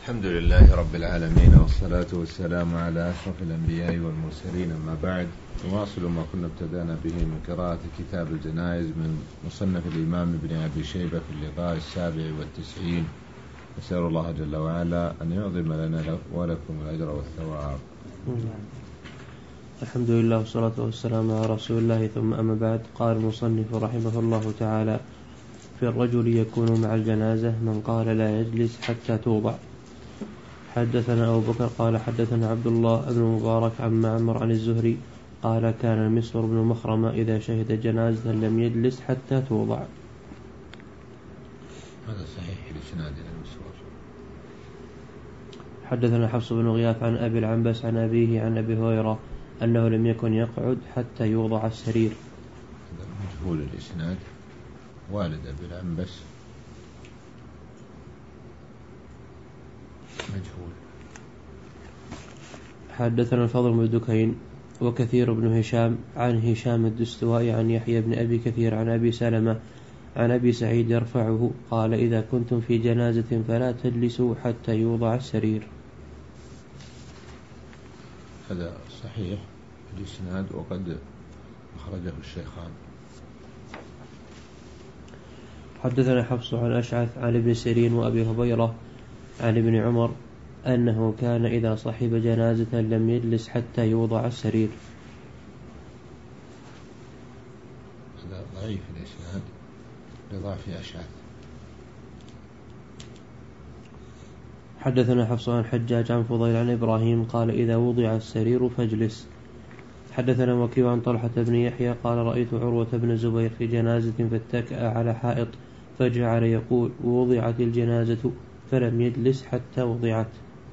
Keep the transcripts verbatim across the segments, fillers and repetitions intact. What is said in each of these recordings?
الحمد لله رب العالمين، والصلاة والسلام على أشرف الأنبياء والمرسلين، أما بعد. نواصل ما كنا ابتدأنا به من قراءة كتاب الجنائز من مصنف الإمام ابن أبي شيبة في اللقاء السابع والتسعين. نسأل الله جل وعلا أن يعظم لنا ولكم الأجر والثواب. الحمد لله والصلاة والسلام على رسول الله، ثم أما بعد. قال المصنف رحمه الله تعالى: في الرجل يكون مع الجنازة من قال لا يجلس حتى توضع. حدثنا أبو بكر قال حدثنا عبد الله بن مبارك عن معمر عن الزهري قال كان المسور بن مخرمة إذا شهد جنازة لم يجلس حتى توضع. هذا صحيح لسناد المسور. حدثنا حفص بن غياث عن أبي العنبس عن أبيه عن أبي هريرة أنه لم يكن يقعد حتى يوضع السرير. هذا مجهول الإسناد. والد أبي العنبس مجهول. حدثنا الفضل بن دكين وكثير بن هشام عن هشام الدستوائي عن يحيى بن أبي كثير عن أبي سلمة عن أبي سعيد يرفعه قال: إذا كنتم في جنازة فلا تجلسوا حتى يوضع السرير. هذا صحيح الإسناد وقد أخرجه الشيخان. حدثنا حفص عن أشعث عن ابن سيرين وأبي هبيرة عن ابن عمر أنه كان إذا صحب جنازة لم يجلس حتى يوضع السرير. هذا ضعيف الإسناد لضعف أشعث. حدثنا حفص عن حجاج عن فضيل عن إبراهيم قال: إذا وضع السرير فاجلس. حدثنا وكيع عن طلحة بن يحيى قال: رأيت عروة بن الزبير في جنازة فاتكأ على حائط فجعل يقول: وضعت الجنازة، فلم يجلس حتى وضعت.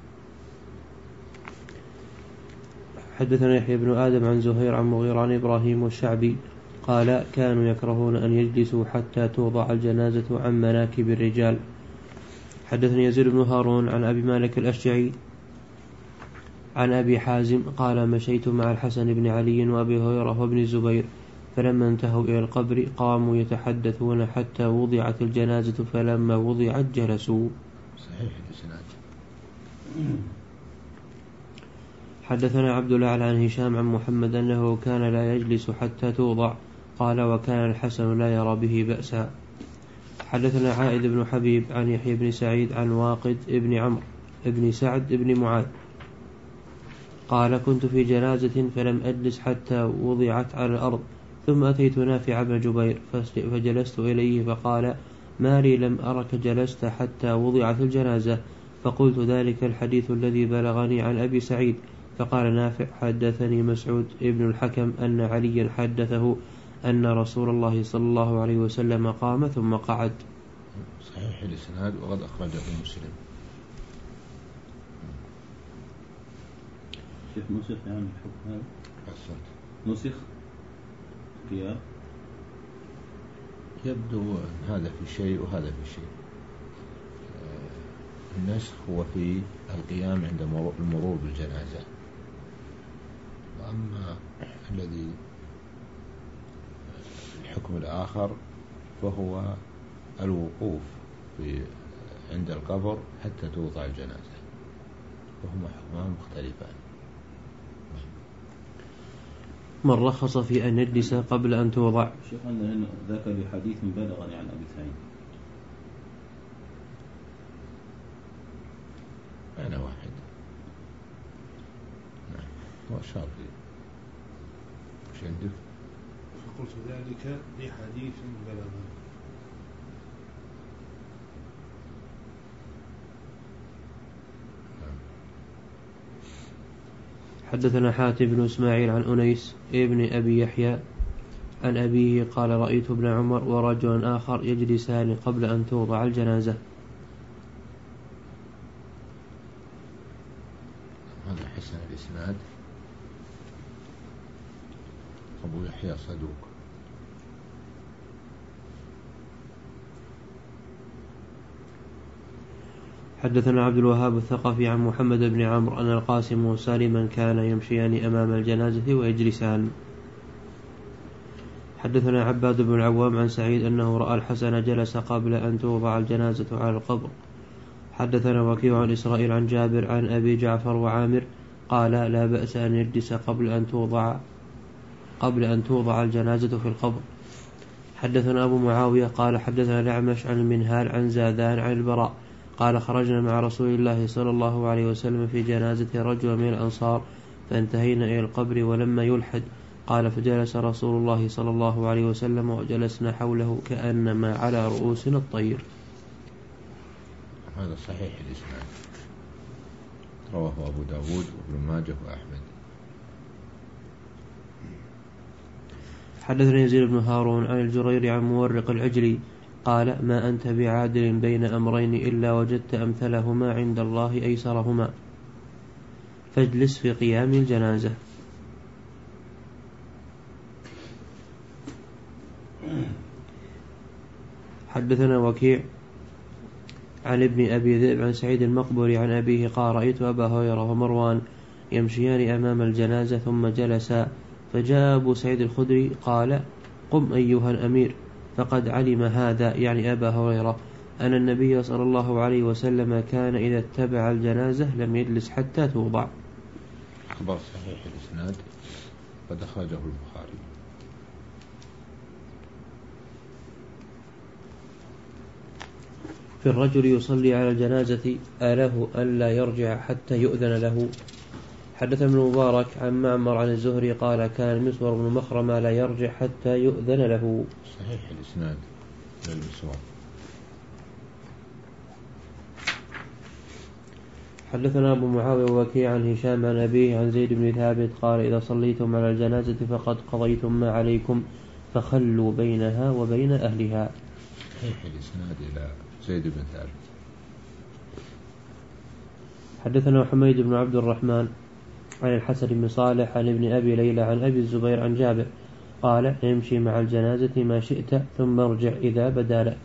حدثنا يحيى بن آدم عن زهير عن مغيرة عن إبراهيم والشعبي قال: كانوا يكرهون أن يجلسوا حتى توضع الجنازة عن مناكب الرجال. حدثني يزيد بن هارون عن أبي مالك الأشجعي عن أبي حازم قال: مشيت مع الحسن بن علي وأبي هريرة وابن الزبير، فلما انتهوا إلى القبر قاموا يتحدثون حتى وضعت الجنازة، فلما وضعت جلسوا. صحيح الإسناد. حدثنا عبد الأعلى عن هشام عن محمد أنه كان لا يجلس حتى توضع قال: وكان الحسن لا يرى به بأسا. حدثنا عائد بن حبيب عن يحيى بن سعيد عن واقد بن عمرو بن سعد بن معاذ قال: كنت في جنازة فلم أجلس حتى وضعت على الأرض، ثم أتيت نافع بن جبير فجلست إليه فقال: ما لي لم أرك جلست حتى وضعت الجنازة؟ فقلت: ذلك الحديث الذي بلغني عن أبي سعيد. فقال نافع: حدثني مسعود ابن الحكم أن عليا حدثه أن رسول الله صلى الله عليه وسلم قام ثم قعد. صحيح الإسناد وقد أخرجه مسلم. شيخ نسخ يعني الحكم هذا؟ أحسنت. نسخ قيام. يبدو أن هذا في شيء وهذا في شيء. النسخ هو في القيام عند المرور بالجنازة، وأما الذي الحكم الآخر فهو الوقوف في عند القبر حتى توضع الجنازة، وهما حكمان مختلفان. من رخص في أن يجلس قبل أن توضع. شيخ أن ذاك لحديث بلغني عن أبي سعيد. أنا واحد. نعم. وأشار لي. وش عندك؟ فقلت ذلك لحديث بلغني. حدثنا حاتم بن إسماعيل عن أنيس ابن أبي يحيى عن أبيه قال: رأيت ابن عمر ورجل آخر يجلسان قبل أن توضع الجنازة. هذا حسن الإسناد. أبو يحيى صدوق. حدثنا عبد الوهاب الثقفي عن محمد بن عمرو أن القاسم وسالما كان يمشيان أمام الجنازة ويجلسان. حدثنا عباد بن العوام عن سعيد أنه رأى الحسن جلس قبل أن توضع الجنازة على القبر. حدثنا وكيع عن إسرائيل عن جابر عن أبي جعفر وعامر قال لا بأس أن يجلس قبل أن توضع قبل أن توضع الجنازة في القبر. حدثنا أبو معاوية قال حدثنا الأعمش عن المنهال عن زادان عن البراء قال خرجنا مع رسول الله صلى الله عليه وسلم في جنازة رجل من الأنصار فانتهينا إلى القبر ولما يلحد قال فجلس رسول الله صلى الله عليه وسلم وجلسنا حوله كأنما على رؤوسنا الطير. هذا صحيح الإسناد، رواه أبو داود وابن ماجه وأحمد. حدثنا يزيد بن هارون عن الجرير عن مورق العجلي قال ما أنت بعادل بين أمرين إلا وجدت أمثلهما عند الله أيسرهما فاجلس في قيام الجنازة. حدثنا وكيع عن ابن أبي ذئب عن سعيد المقبري عن أبيه قال رأيت أبا هريرة ومروان يمشيان أمام الجنازة ثم جلسا فجاء أبو سعيد الخدري قال قم أيها الأمير فقد علم هذا يعني أبا هريرة أن النبي صلى الله عليه وسلم كان إذا اتبع الجنازة لم يجلس حتى توضع. خبر صحيح الإسناد قد أخرجه البخاري. في الرجل يصلي على الجنازة أله ألا يرجع حتى يؤذن له. حدث ابن مبارك عن معمر عن الزهري قال كان مسور بن مخرمة لا يرجع حتى يؤذن له. صحيح الإسناد للمسور. حدثنا أبو معاوية ووكيع عن هشام عن أبيه عن زيد بن ثابت قال إذا صليتم على الجنازة فقد قضيتم ما عليكم فخلوا بينها وبين أهلها. صحيح الإسناد إلى زيد بن ثابت. حدثنا حميد بن عبد الرحمن عن الحسن بن صالح عن ابن أبي ليلى عن أبي الزبير عن جابر قال امشي مع الجنازة ما شئت ثم ارجع إذا بدا لك.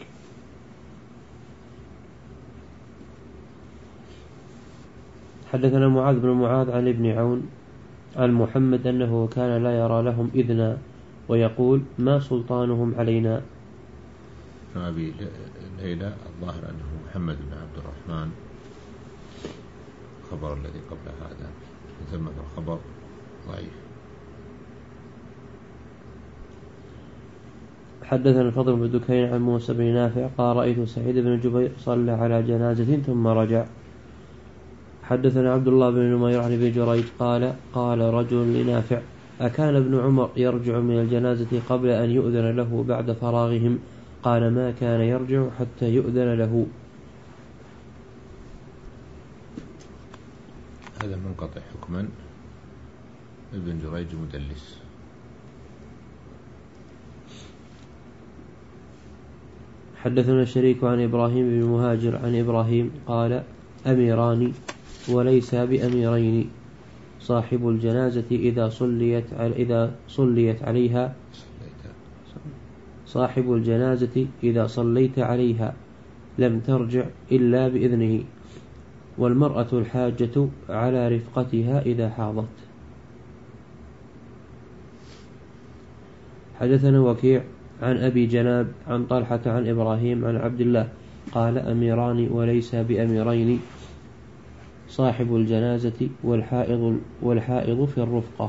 حدثنا معاذ بن معاذ عن ابن عون عن محمد أنه كان لا يرى لهم إذنا ويقول ما سلطانهم علينا. أبي ليلى الظاهر أنه محمد بن عبد الرحمن الخبر الذي قبل هذا ثم الخبر ضعيف. حدثنا الفضل بن دكين عن موسى بن نافع قال رأيت سعيد بن جبير صلى على جنازة ثم رجع. حدثنا عبد الله بن نمير عن ابن جريج قال قال رجل لنافع أكان ابن عمر يرجع من الجنازة قبل أن يؤذن له بعد فراغهم؟ قال ما كان يرجع حتى يؤذن له. هذا منقطع حكما، ابن جريج مدلس. حدثنا الشريك عن إبراهيم بن مهاجر عن إبراهيم قال أميران وليس بأميرين صاحب الجنازة إذا صليت إذا صليت عليها صاحب الجنازة إذا صليت عليها لم ترجع إلا بإذنه والمرأة الحاجة على رفقتها إذا حاضت. حدثنا وكيع عن أبي جناب عن طلحة عن إبراهيم عن عبد الله قال أميران وليس بأميرين صاحب الجنازة والحائض والحائض في الرفقة.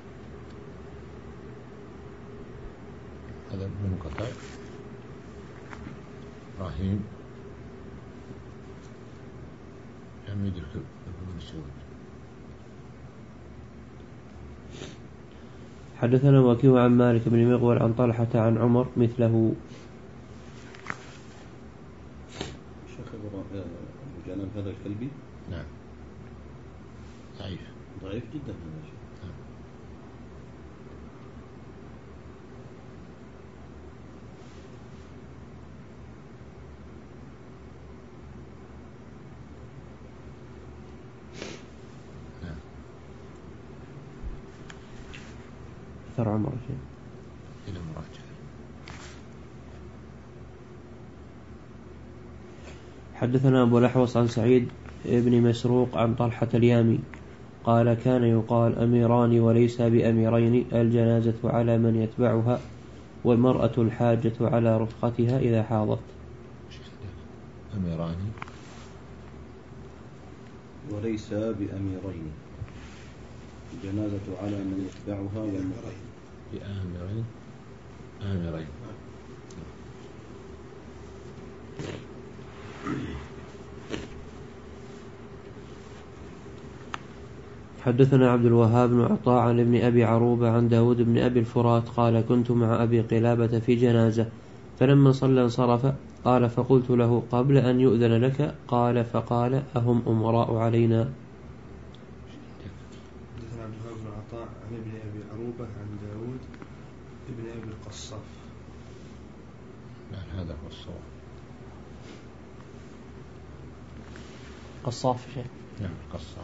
هذا منقطع. إبراهيم لم يدرك ابن مسعود. حدثنا وكيع عن مالك بن مغول عن طلحة عن عمر مثله. شيخ أبو جناب هذا الكلبي نعم ضعيف ضعيف جدا هذا الشيء. أثر عمر شيء إلى مراجعة. حدثنا أبو الأحوص عن سعيد ابن مسروق عن طلحة اليامي قال كان يقال أميران وليس بأميرين الجنازة على من يتبعها والمرأة الحاجة على رفقتها إذا حاضت. أميران وليس بأميرين. الجنازة على من يتبعها والمرين. بآمرين آمرين. حدثنا عبد الوهاب بن عطاء عن ابن أبي عروبة عن داود بن أبي الفرات قال كنت مع أبي قلابة في جنازة فلما صلى انصرف قال فقلت له قبل أن يؤذن لك قال فقال أهم أمراء علينا. حدثنا عبد الوهاب بن عطاء عن ابن أبي عروبة عن داود ابن أبي القصاف. نعم هذا هو الصواب. قصاف شيء. نعم قصاف.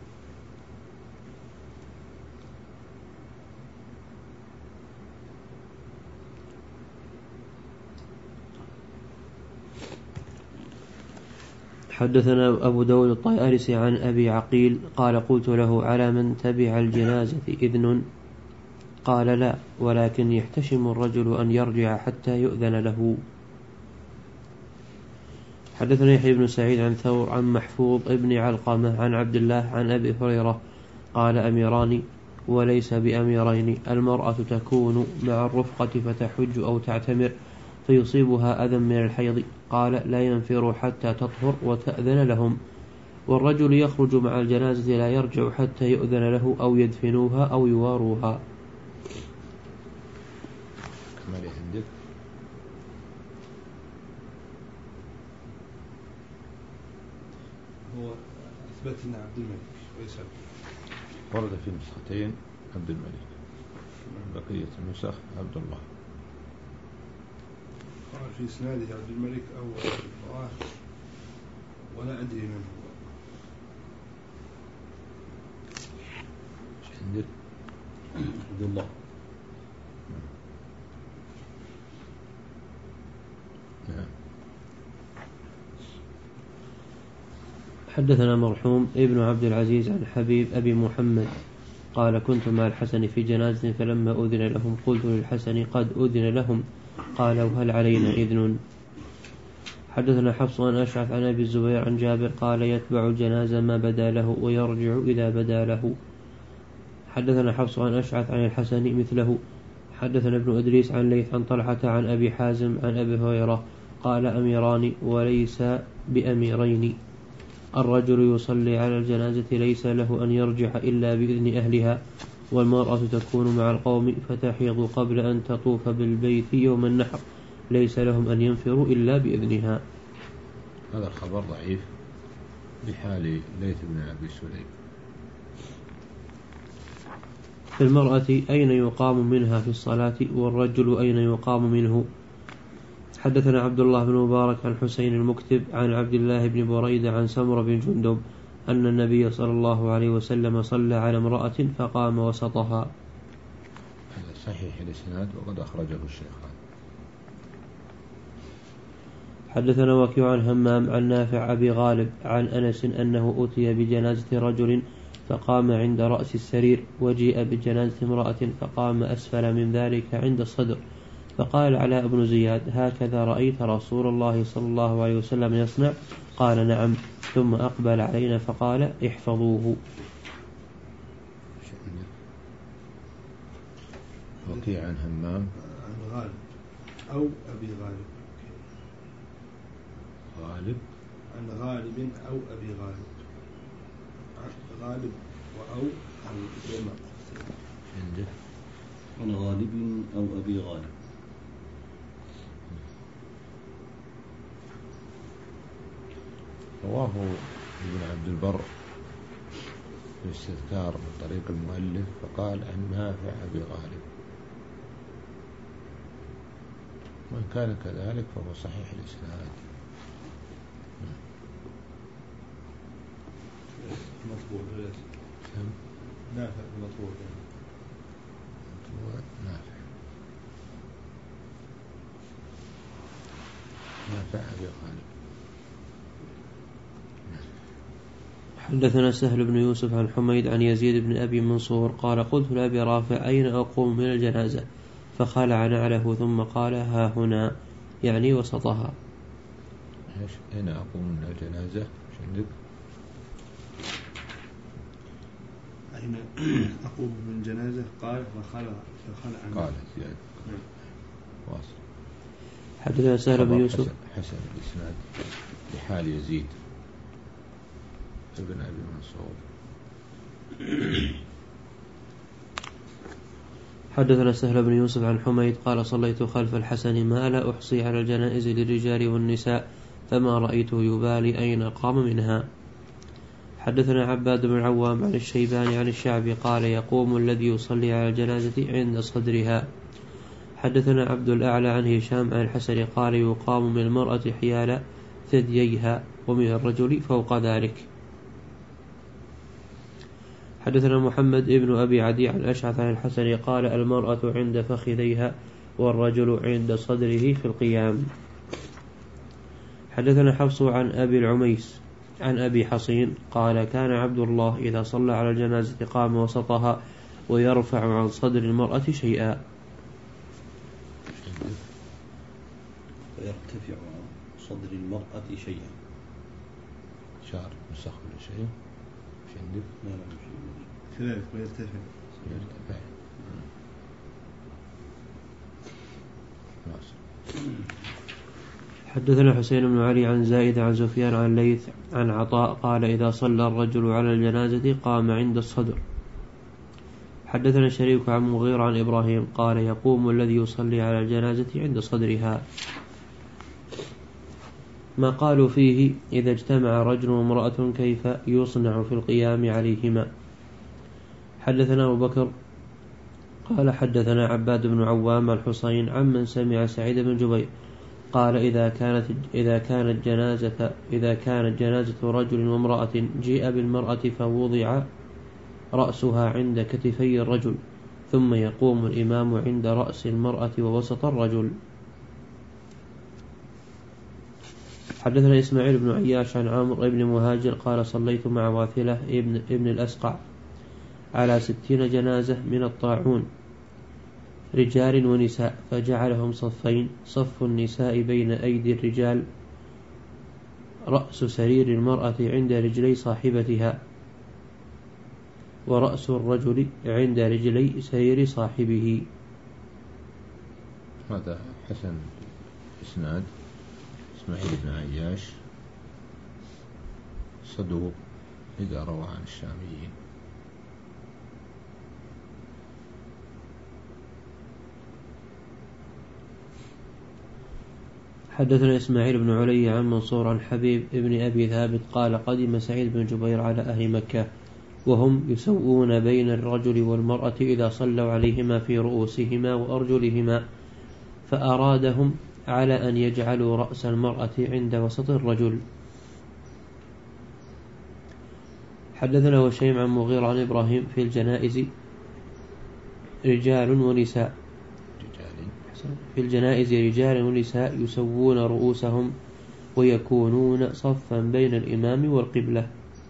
حدثنا أبو داود الطيالسي عن أبي عقيل قال قلت له على من تبع الجنازة إذن قال لا ولكن يحتشم الرجل أن يرجع حتى يؤذن له. حدثنا يحيى بن سعيد عن ثور عن محفوظ ابن علقمة عن عبد الله عن أبي هريرة قال أميران وليس بأميرين. المرأة تكون مع الرفقة فتحج أو تعتمر فيصيبها أذى من الحيض قال لا ينفر حتى تطهر وتأذن لهم. والرجل يخرج مع الجنازة لا يرجع حتى يؤذن له أو يدفنوها أو يواروها. كمالي عندك هو أثبت أن عبد الملك وليس ورد في نسختين عبد الملك بقية النسخ عبد الله. قال في إسناده عبد الملك أو الفواه ولا أدري من هو. ايش عندك؟ عبد الله. نعم. حدثنا مرحوم ابن عبد العزيز عن حبيب أبي محمد قال كنت مع الحسن في جنازة فلما أذن لهم قلت للحسن قد أذن لهم قال وهل علينا إذن. حدثنا حفص عن أشعث عن أبي الزبير عن جابر قال يتبع الجنازة ما بدا له ويرجع إذا بدا له. حدثنا حفص عن أشعث عن الحسن مثله. حدثنا ابن إدريس عن ليث عن طلحة عن أبي حازم عن أبي هريرة قال أميران وليس بأميرين. الرجل يصلي على الجنازة ليس له أن يرجع إلا بإذن أهلها والمرأة تكون مع القوم فتحيض قبل أن تطوف بالبيت يوم النحر ليس لهم أن ينفروا إلا بإذنها. هذا الخبر ضعيف بحال ليث بن أبي سليم. في المرأة أين يقام منها في الصلاة والرجل أين يقام منه. حدثنا عبد الله بن مبارك عن حسين المكتب عن عبد الله بن بريدة عن سمر بن جندب أن النبي صلى الله عليه وسلم صلى على امرأة فقام وسطها. هذا صحيح الإسناد وقد أخرجه الشيخان. حدثنا وكيع عن همام عن نافع أبي غالب عن أنس أنه أتي بجنازة رجل فقام عند رأس السرير وجيء بجنازة امرأة فقام أسفل من ذلك عند الصدر فقال علاء بن زياد هكذا رأيت رسول الله صلى الله عليه وسلم يصنع قال نعم ثم أقبل علينا فقال احفظوه. وكيع عن همام عن غالب أو أبي غالب. غالب عن غالب أو أبي غالب. غالب وأو أو يما عندك عن غالب أو أبي غالب. رواه ابن عبد البر في الاستذكار من طريق المؤلف فقال عن نافع أبي غالب وإن كان كذلك فهو صحيح الإسناد. مطبوع نافع مطبوع نافع نافع أبي غالب. حدثنا سهل بن يوسف عن حميد عن يزيد بن أبي منصور قال قلت لأبي رافع أين أقوم من الجنازة فخلع نعله ثم قال ها هنا يعني وسطها. أين أقوم من الجنازة؟ شندك حين أقوم من جنازة قال فخلع فخلع عنه. قال زيادة. واصل. حدثنا سهل بن يوسف. حسن الإسناد بحال يزيد ابن أبي منصور. حدثنا سهل بن يوسف عن حميد قال صليت خلف الحسن ما لا أحصي على الجنائز للرجال والنساء فما رأيته يبالي أين قام منها. حدثنا عباد بن العوام عن الشيباني عن الشعبي قال يقوم الذي يصلي على الجنازة عند صدرها. حدثنا عبد الأعلى عن هشام عن الحسن قال يقام من المرأة حيال ثدييها ومن الرجل فوق ذلك. حدثنا محمد ابن أبي عدي عن أشعث عن الحسن قال المرأة عند فخذيها والرجل عند صدره في القيام. حدثنا حفص عن أبي العميس عن أبي حصين قال كان عبد الله إذا صلى على الجنازة قام وسطها ويرفع عن صدر المرأة شيئا. ويرتفع عن صدر المرأة شيئا. شعر مسخ ولا شيء مش عندك؟ لا لا مش عندي. كذلك ويرتفع. يرتفع. حدثنا حسين بن علي عن زائد عن سفيان عن ليث عن عطاء قال إذا صلى الرجل على الجنازة قام عند الصدر. حدثنا شريك عن مغير عن إبراهيم قال يقوم الذي يصلي على الجنازة عند صدرها. ما قالوا فيه إذا اجتمع رجل وامرأة كيف يصنع في القيام عليهما. حدثنا أبو بكر قال حدثنا عباد بن عوام الحصين عمن سمع سعيد بن جبير قال إذا كانت إذا كانت جنازة إذا كانت جنازة رجل وامرأة جيء بالمرأة فوضع رأسها عند كتفي الرجل ثم يقوم الإمام عند رأس المرأة ووسط الرجل. حدثنا إسماعيل بن عياش عن عمرو بن مهاجر قال صليت مع واثلة ابن, ابن الأسقع على ستين جنازة من الطاعون رجال ونساء فجعلهم صفين صف النساء بين أيدي الرجال رأس سرير المرأة عند رجلي صاحبتها ورأس الرجل عند رجلي سرير صاحبه. هذا حسن إسناد. إسماعيل بن عياش صدوق إذا روى عن الشاميين. حدثنا إسماعيل بن علي عن منصور عن حبيب ابن أبي ثابت قال قدم سعيد بن جبير على أهل مكة وهم يسوون بين الرجل والمرأة إذا صلوا عليهما في رؤوسهما وأرجلهما فأرادهم على أن يجعلوا رأس المرأة عند وسط الرجل. حدثنا وشيم عن مغير عن إبراهيم في الجنائز رجال ونساء في الجنائز رجال ونساء يسوون رؤوسهم ويكونون صفا بين الإمام والقبلة.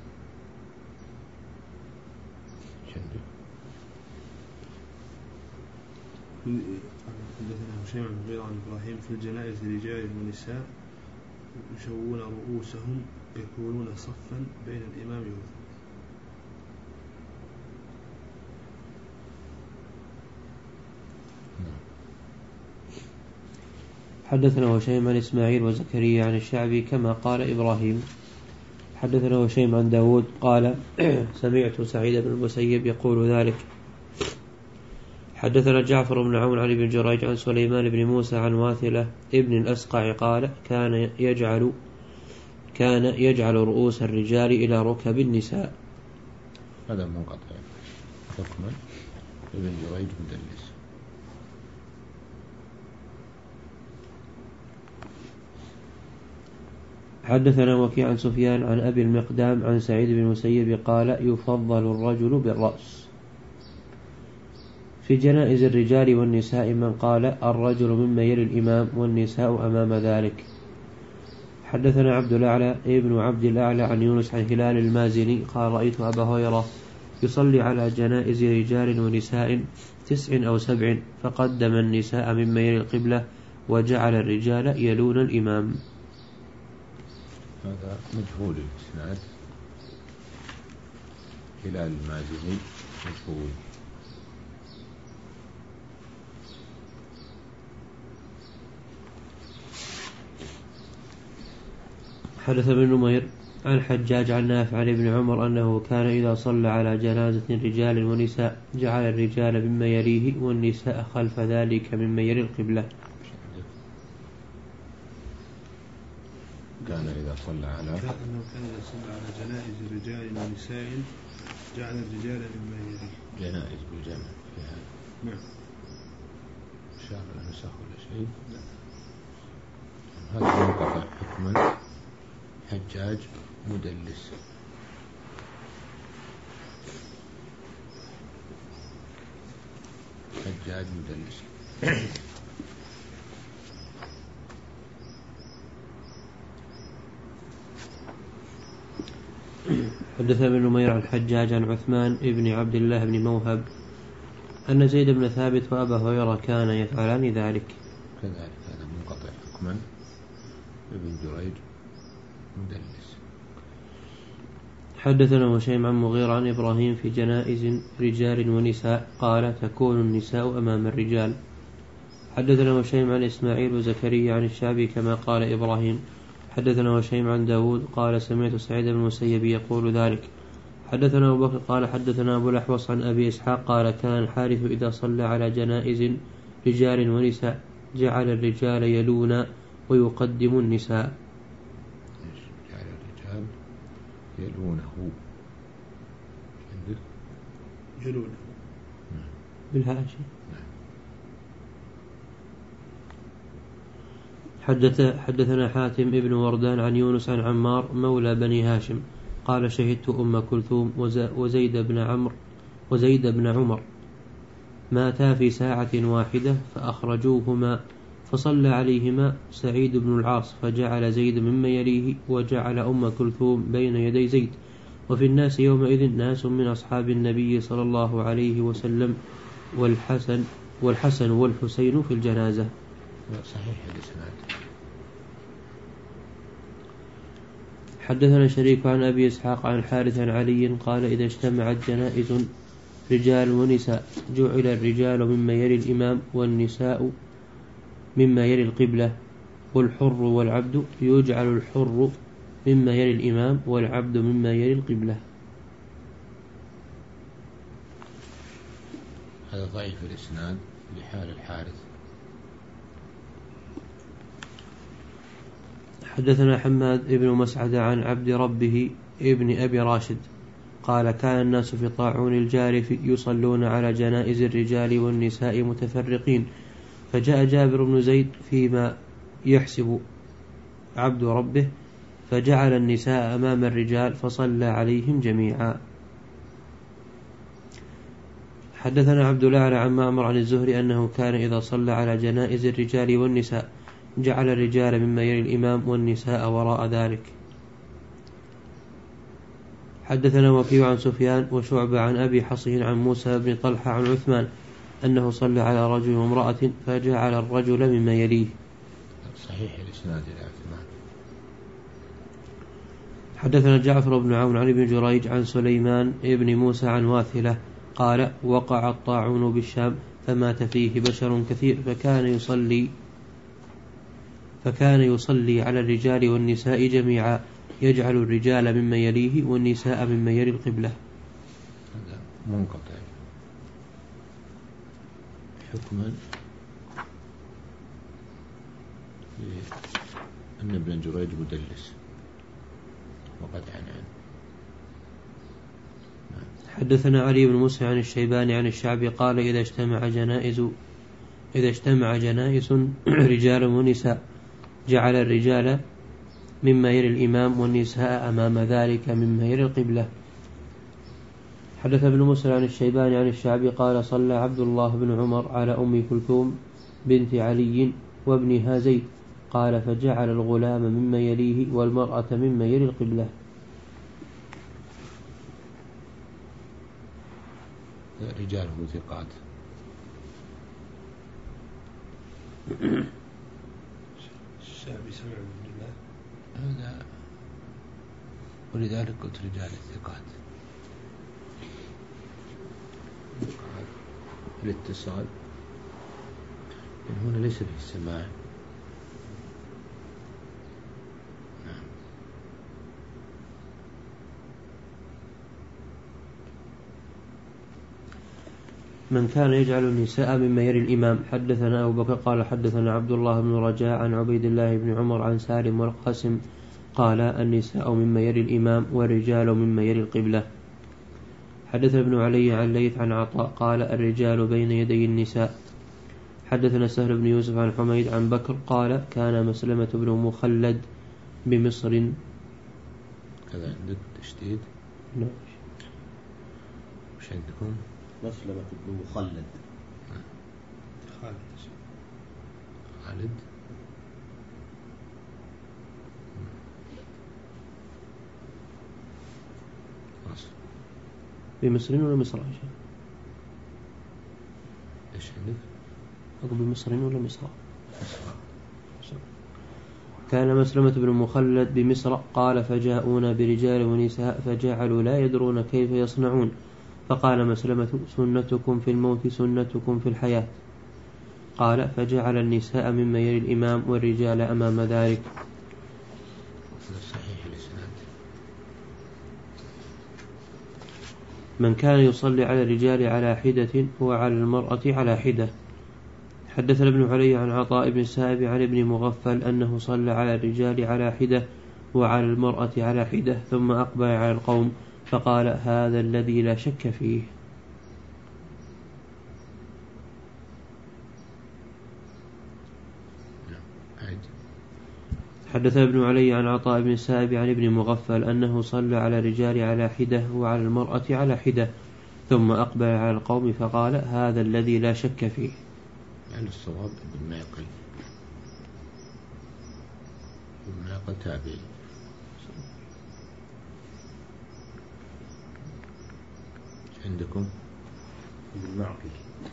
حدثنا هشام بن مغير عن إبراهيم في الجنائز رجال ونساء يسوون رؤوسهم يكونون صفا بين الإمام والقبلة. حدثنا هشيم عن إسماعيل وزكريا عن الشعبي كما قال إبراهيم. حدثنا هشيم عن داود قال سمعت سعيد بن المسيب يقول ذلك. حدثنا جعفر بن عون عن ابن جريج عن سليمان بن موسى عن واثلة ابن الأسقع قال كان يجعل كان يجعل رؤوس الرجال إلى ركب النساء. هذا منقطع حكما ابن جريج مدلس. حدثنا وكيع عن سفيان عن أبي المقدام عن سعيد بن المسيب قال يفضل الرجل بالرأس. في جنائز الرجال والنساء من قال الرجل مما يلي الإمام والنساء أمام ذلك. حدثنا عبد الأعلى ابن عبد الأعلى عن يونس عن هلال المازني قال رأيت أبا هريرة يصلي على جنائز رجال ونساء تسع أو سبع فقدم النساء مما يلي القبلة وجعل الرجال يلون الإمام. هذا مجهول الإسناد هلال المازني مشهور. حدث ابن نمير عن حجاج عن نافع عن ابن عمر أنه كان إذا صلى على جنازة رجال ونساء جعل الرجال مما يليه والنساء خلف ذلك مما يلي القبلة. كان إذا صلى على أنه كان إذا صلى على جنائز رجال ونساء جعل الرجال مما يليه. جنائز بالجمع فيها. نعم. شاف النسخ ولا شيء؟ لا. هذا منقطع حكما. حجاج مدلس. حجاج مدلس. حدث ابن نمير عن حجاج عن عثمان ابن عبد الله بن موهب أن زيد بن ثابت وأبا هريرة كان يفعلان ذلك. كذلك هذا منقطع حكما. ابن جريج مدلس. حدثنا هشيم عن مغيرة عن إبراهيم في جنائز رجال ونساء قال تكون النساء أمام الرجال. حدثنا هشيم عن إسماعيل وزكريا عن الشعبي كما قال إبراهيم. حدثنا هشيم عن داود قال سمعت سعيد بن المسيب يقول ذلك. حدثنا أبو بكر قال حدثنا أبو الأحوص عن أبي إسحاق قال كان الحارث إذا صلى على جنائز رجال ونساء جعل الرجال يلون ويقدم النساء. جعل الرجال يلونه. يلونه بالهاشي. حدث حدثنا حاتم ابن وردان عن يونس عن عمار مولى بني هاشم قال شهدت أم كلثوم وزيد بن عمرو وزيد بن عمر ماتا في ساعة واحدة فأخرجوهما فصلى عليهما سعيد بن العاص فجعل زيد مما يليه وجعل أم كلثوم بين يدي زيد وفي الناس يومئذ ناس من أصحاب النبي صلى الله عليه وسلم والحسن والحسن والحسين في الجنازة. صحيح الإسناد. حدثنا شريك عن أبي إسحاق عن حارث عن علي قال إذا اجتمعت جنائز رجال ونساء جعل الرجال مما يلي الإمام والنساء مما يلي القبلة والحر والعبد يجعل الحر مما يلي الإمام والعبد مما يلي القبلة. هذا ضعيف الإسناد لحال الحارث. حدثنا حماد ابن مسعد عن عبد ربه ابن أبي راشد قال كان الناس في طاعون الجارف يصلون على جنائز الرجال والنساء متفرقين فجاء جابر بن زيد فيما يحسب عبد ربه فجعل النساء أمام الرجال فصلى عليهم جميعا. حدثنا عبد الأعلى عن معمر عن الزهري أنه كان إذا صلى على جنائز الرجال والنساء جعل الرجال مما يلي الإمام والنساء وراء ذلك. حدثنا وكيع عن سفيان وشعبة عن أبي حصين عن موسى بن طلحة عن عثمان أنه صلى على رجل وامرأة فجعل الرجل مما يليه. صحيح الإسناد إلى عثمان. حدثنا جعفر بن عون عن ابن جريج عن سليمان ابن موسى عن واثلة قال وقع الطاعون بالشام فمات فيه بشر كثير فكان يصلي فكان يصلي على الرجال والنساء جميعا يجعل الرجال مما يليه والنساء مما يلي القبلة. هذا منقطع حكما أن ابن جريج مدلس وقد عن عن. حدثنا علي بن موسى عن الشيباني عن الشعبي قال إذا اجتمع جنائز إذا اجتمع جنائز رجال ونساء جعل الرجال مما يلي الإمام والنساء أمام ذلك مما يلي القبلة. حدث ابن موسى عن الشيباني عن الشعبي قال صلى عبد الله بن عمر على أم كلثوم بنت علي وابنها زيد قال فجعل الغلام مما يليه والمرأة مما يلي القبلة. رجاله ثقات. الشعبي سمع من الله هذا ولذلك قلت رجال الثقات الاتصال هنا ليس فيه السماع. من كان يجعل النساء مما يلي الإمام. حدثنا أبو بكر قال حدثنا عبد الله بن رجاء عن عبيد الله بن عمر عن سالم والقاسم قال النساء مما يلي الإمام والرجال مما يلي القبلة. حدثنا ابن علي عن ليث عن عطاء قال الرجال بين يدي النساء. حدثنا سهل بن يوسف عن حميد عن بكر قال كان مسلمة بن مخلد بمصر. هذا عندك تشديد؟ لا. وش عندكم؟ مسلمة بن مخلد. خالد خالد مصر. بمصر ولا مصر؟ ايش عندك؟ أقول بمصر ولا مصر؟ مصر. كان مسلمة بن مخلد بمصر قال فجاءونا برجال ونساء فجعلوا لا يدرون كيف يصنعون فقال مسلمة سنتكم في الموت سنتكم في الحياة. قال فجعل النساء مما يلي الإمام والرجال أمام ذلك. صحيح الإسناد. من كان يصلي على الرجال على حدة وعلى المرأة على حدة. حدثنا ابن علي عن عطاء بن السائب عن ابن مغفل أنه صلى على الرجال على حدة وعلى المرأة على حدة ثم أقبل على القوم فقال هذا الذي لا شك فيه. حدث ابن علي عن عطاء بن السائب عن ابن مغفل أنه صلى على الرجال على حدة وعلى المرأة على حدة ثم أقبل على القوم فقال هذا الذي لا شك فيه. يعني الصواب ابن معقل. ابن معقل تابعي. عندكم ابن معقل.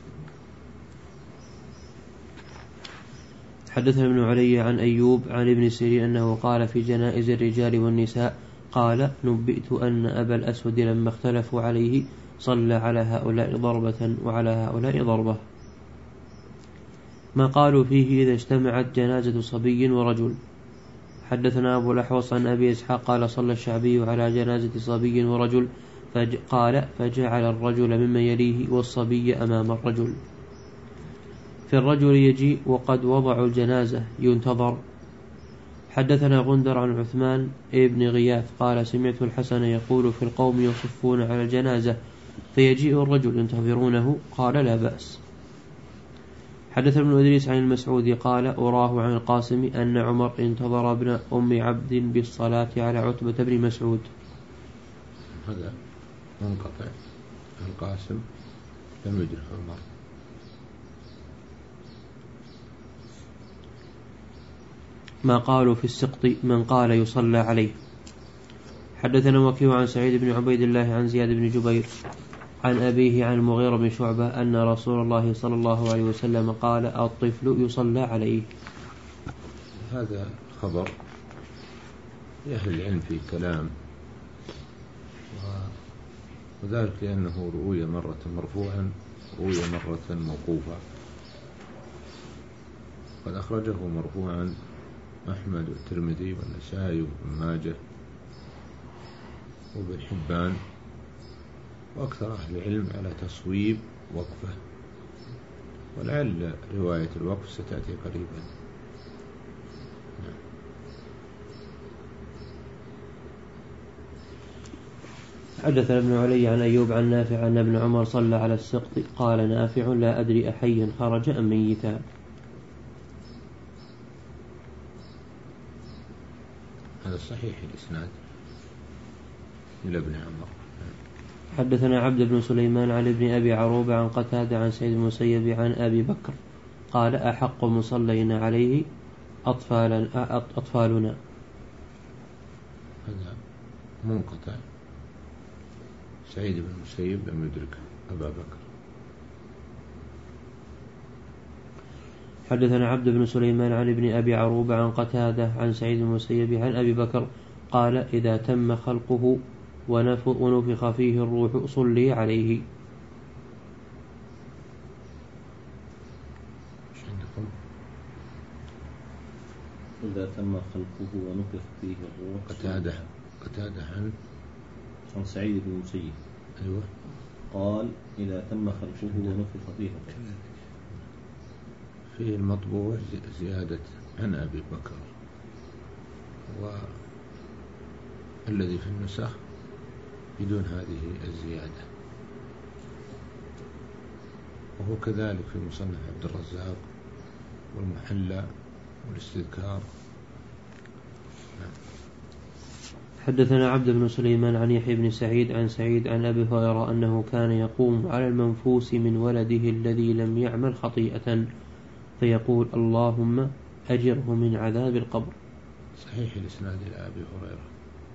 حدثنا ابن علي عن أيوب عن ابن سيرين أنه قال في جنائز الرجال والنساء قال نبئت أن أبا الأسود لما اختلفوا عليه صلى على هؤلاء ضربة وعلى هؤلاء ضربة. ما قالوا فيه إذا اجتمعت جنازة صبي ورجل. حدثنا أبو الأحوص عن أبي إسحاق قال صلى الشعبي على جنازة صبي ورجل فج قال فجعل الرجل ممن يليه والصبي أمام الرجل. في الرجل يجيء وقد وضعوا الجنازة ينتظر. حدثنا غندر عن عثمان ابن غياث قال سمعت الحسن يقول في القوم يصفون على الجنازة فيجيء الرجل ينتظرونه قال لا بأس. حدثنا ابن إدريس عن المسعود قال أراه عن القاسم أن عمر انتظر ابن أم عبد بالصلاة على عتبة بن مسعود. هذا منقطع. القاسم لم يدرك عمر. ما قالوا في السقط من قال يصلى عليه. حدثنا وكيع عن سعيد بن عبيد الله عن زياد بن جبير عن أبيه عن المغيرة بن شعبة أن رسول الله صلى الله عليه وسلم قال الطفل يصلى عليه. هذا خبر لأهل العلم في كلام، وذلك لأنه روي مرة مرفوعا روي مرة موقوفا. قد أخرجه مرفوعا أحمد والترمذي والنسائي وابن ماجه وابن حبان، وأكثر أهل العلم على تصويب وقفه، ولعل رواية الوقف ستأتي قريبا. حدثنا ابن علي عن أيوب عن نافع أن ابن عمر صلى على السقط قال نافع لا أدري أحيا خرج أم ميتا. هذا صحيح الإسناد إلى ابن عمر. حدثنا عبد بن سليمان عن ابن أبي عروبة عن قتادة عن سيد المسيب عن أبي بكر قال أحق مصلينا عليه أطفالنا, أطفالنا. هذا منقطع. سعيد بن المسيب لم يدرك أبا بكر. حدثنا عبد بن سليمان عن ابن أبي عروبة عن قتادة عن سعيد المسيب عن أبي بكر قال إذا تم خلقه ونفخ فيه الروح صلي عليه. إذا تم خلقه ونفخ فيه الروح. قتادة قتادة عن عن سعيد بن المسيب. أيوة. قال إذا تم خلقه ونفخ فيه الروح. في المطبوع زيادة عن أبي بكر، والذي في النسخ بدون هذه الزيادة، وهو كذلك في مصنف عبد الرزاق والمحلى والاستذكار. حدثنا عبد بن سليمان عن يحيى بن سعيد عن سعيد عن أبي هريرة أنه كان يقوم على المنفوس من ولده الذي لم يعمل خطيئة فيقول اللهم أجره من عذاب القبر. صحيح الإسناد إلى أبي هريرة.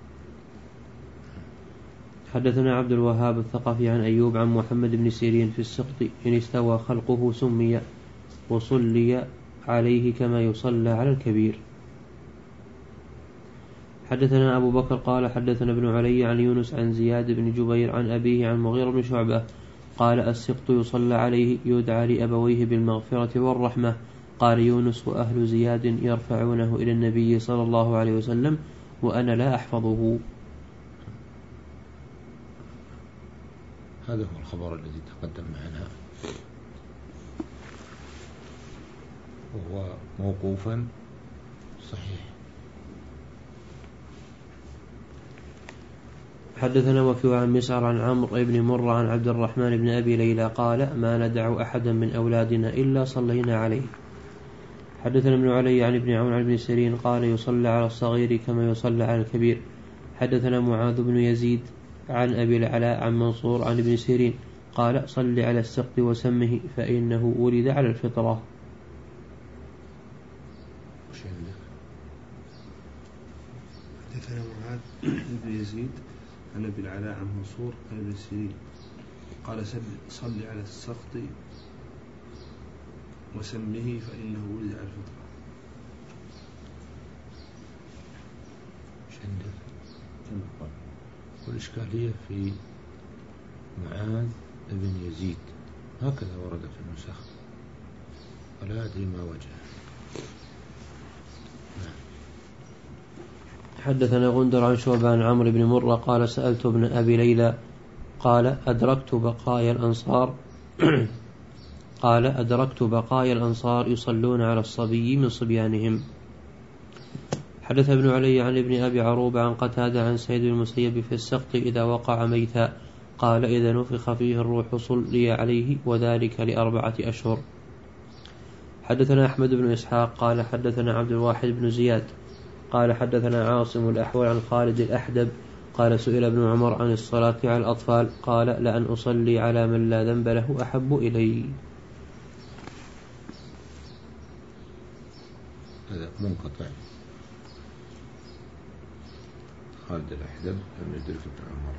حدثنا عبد الوهاب الثقفي عن أيوب عن محمد بن سيرين في السقط إن استوى خلقه سمي وصلي عليه كما يصلى على الكبير. حدثنا أبو بكر قال حدثنا ابن علي عن يونس عن زياد بن جبير عن أبيه عن مغيرة بن شعبة قال السقط يصلى عليه يدعى لأبويه بالمغفرة والرحمة. قال يونس وأهل زياد يرفعونه إلى النبي صلى الله عليه وسلم وأنا لا أحفظه. هذا هو الخبر الذي تقدم معنا، وهو موقوفا صحيح. حدثنا وكيع عن مسعر عن عمرو بن مرة عن عبد الرحمن بن أبي ليلى قال ما ندع أحدا من أولادنا إلا صلينا عليه. حدثنا ابن علي عن ابن عون عن ابن سيرين قال يصلى على الصغير كما يصلى على الكبير. حدثنا معاذ بن يزيد عن أبي العلاء عن منصور عن ابن سيرين قال صل على السقط وسمه فإنه ولد على الفطرة. حدثنا معاذ بن يزيد عن أبي العلاء عن منصور عن ابن سيرين قال صل على السقط وسمه فإنه ولد على الفطرة. والإشكالية في معاذ بن يزيد هكذا ورد في النسخ ولا أدري ما وجهه. حدثنا غندر عن شعبة عن عمرو بن مرة قال سألت ابن أبي ليلى قال أدركت بقايا الأنصار قال أدركت بقايا الأنصار يصلون على الصبي من صبيانهم. حدث ابن علي عن ابن أبي عروبة عن قتادة عن سعيد بن المسيب في السقط إذا وقع ميتا قال إذا نفخ فيه الروح صلي عليه وذلك لأربعة أشهر. حدثنا أحمد بن إسحاق قال حدثنا عبد الواحد بن زياد قال حدثنا عاصم الأحول عن خالد الأحدب قال سئل ابن عمر عن الصلاة على الأطفال قال لأن أصلي على من لا ذنب له أحب إلي. هذا منقطع. خالد الأحدب لم يدرك ابن عمر.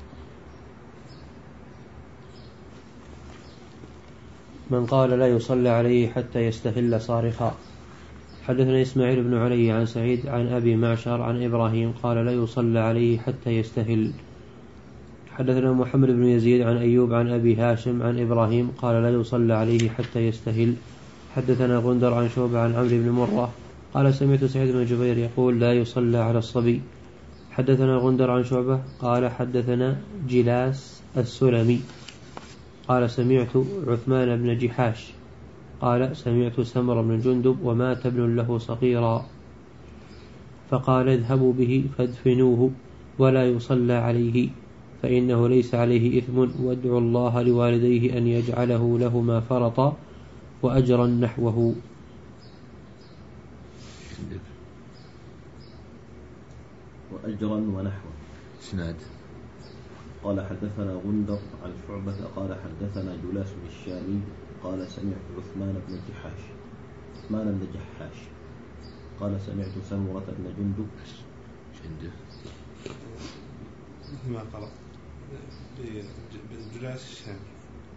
من قال لا يصلى عليه حتى يستهل صارخا. حدثنا إسماعيل بن علي عن سعيد عن أبي معشر عن إبراهيم قال لا يصلى عليه حتى يستهل. حدثنا محمد بن يزيد عن أيوب عن أبي هاشم عن إبراهيم قال لا يصلى عليه حتى يستهل. حدثنا غندر عن شعبة عن عمرو بن مرة قال سمعت سعيد بن جبير يقول لا يصلى على الصبي. حدثنا غندر عن شعبة قال حدثنا جلاس السلمي قال سمعت عثمان بن جحاش قال سمعت سمر بن جندب ومات ابن له صغيرا فقال اذهبوا به فادفنوه ولا يصلى عليه فإنه ليس عليه إثم وادعوا الله لوالديه أن يجعله لهما فرطا وأجرا نحوه. وأجرا ونحوه سناد. قال حدثنا غندر عن شعبة قال حدثنا جلاس الشامي قال سمعت عثمان بن جحاش عثمان بن جحاش قال سمعت سمرة بن جندب جندب ما قرأ جلاس الشامي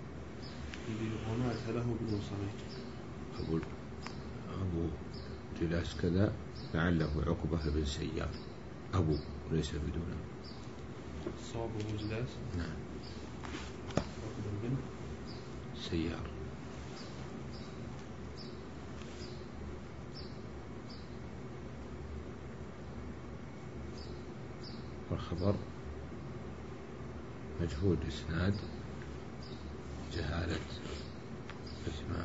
ومات له ابن صغير. أقول أبو جلاس كذا لعله عقبة بن سيار أبو ليس بدونه. الصواب أبو جلاس. نعم. عقبة بن سيار. والخبر مجهول إسناد جهالة عثمان.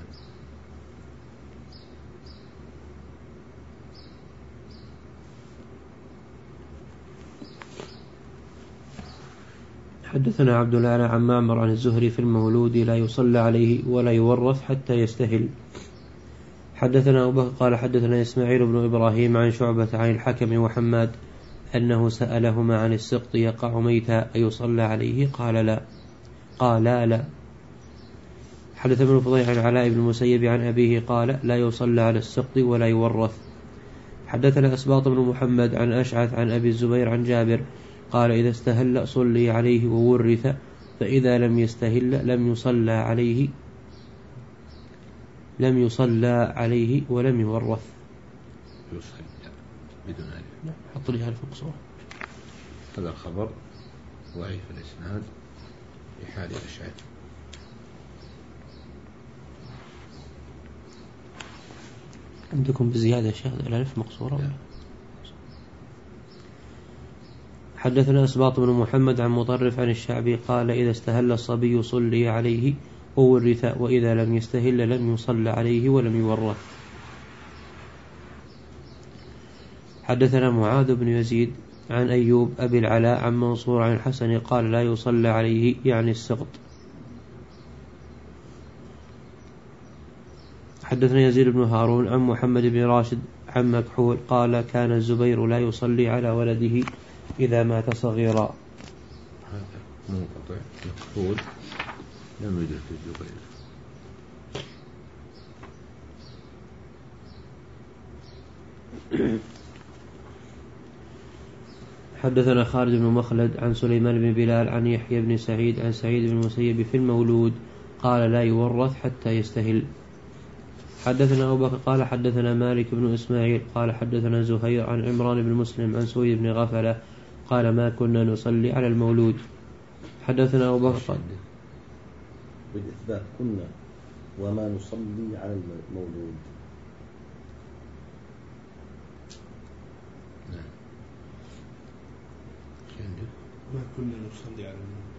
حدثنا عبد الأعلى عن معمر عن الزهري في المولود لا يصلى عليه ولا يورث حتى يستهل. حدثنا أبو بكر قال حدثنا إسماعيل بن إبراهيم عن شعبة عن الحكم وحماد أنه سألهما عن السقط يقع ميتا أيصلى عليه؟ قال لا قال لا. حدث ابن فضيل عن علاء بن المسيب عن أبيه قال لا يصلى على السقط ولا يورث. حدثنا أسباط بن محمد عن أشعث عن أبي الزبير عن جابر قال إذا استهل صلي عليه وورث، فإذا لم يستهل لم يصلى عليه لم يصلى عليه ولم يورث. يصلى بدون ألف. حط لي ألف مقصورة. هذا الخبر ضعيف الإسناد في حال أشعث. عندكم بزيادة شيخ الألف مقصورة؟ لا. حدثنا أسباط بن محمد عن مطرف عن الشعبي قال إذا استهل الصبي صلي عليه وورث، وإذا لم يستهل لم يصلى عليه ولم يورث. حدثنا معاذ بن يزيد عن أيوب أبي العلاء عن منصور عن الحسن قال لا يصلى عليه يعني السقط. حدثنا يزيد بن هارون عن محمد بن راشد عن مكحول قال كان الزبير لا يصلي على ولده إذا مات صغيرا. هذا منقطع مكحول لم يدرك الزبير. حدثنا خالد بن مخلد عن سليمان بن بلال عن يحيى بن سعيد عن سعيد بن المسيب في المولود قال لا يورث حتى يستهل. حدثنا أبو بكر قال حدثنا مالك بن إسماعيل قال حدثنا زهير عن عمران بن مسلم عن سويد بن غفلة قال ما كنا نصلي على المولود. حدثنا أبو بكر بالإثبات كنا وما نصلي على المولود. ما كنا نصلي على المولود.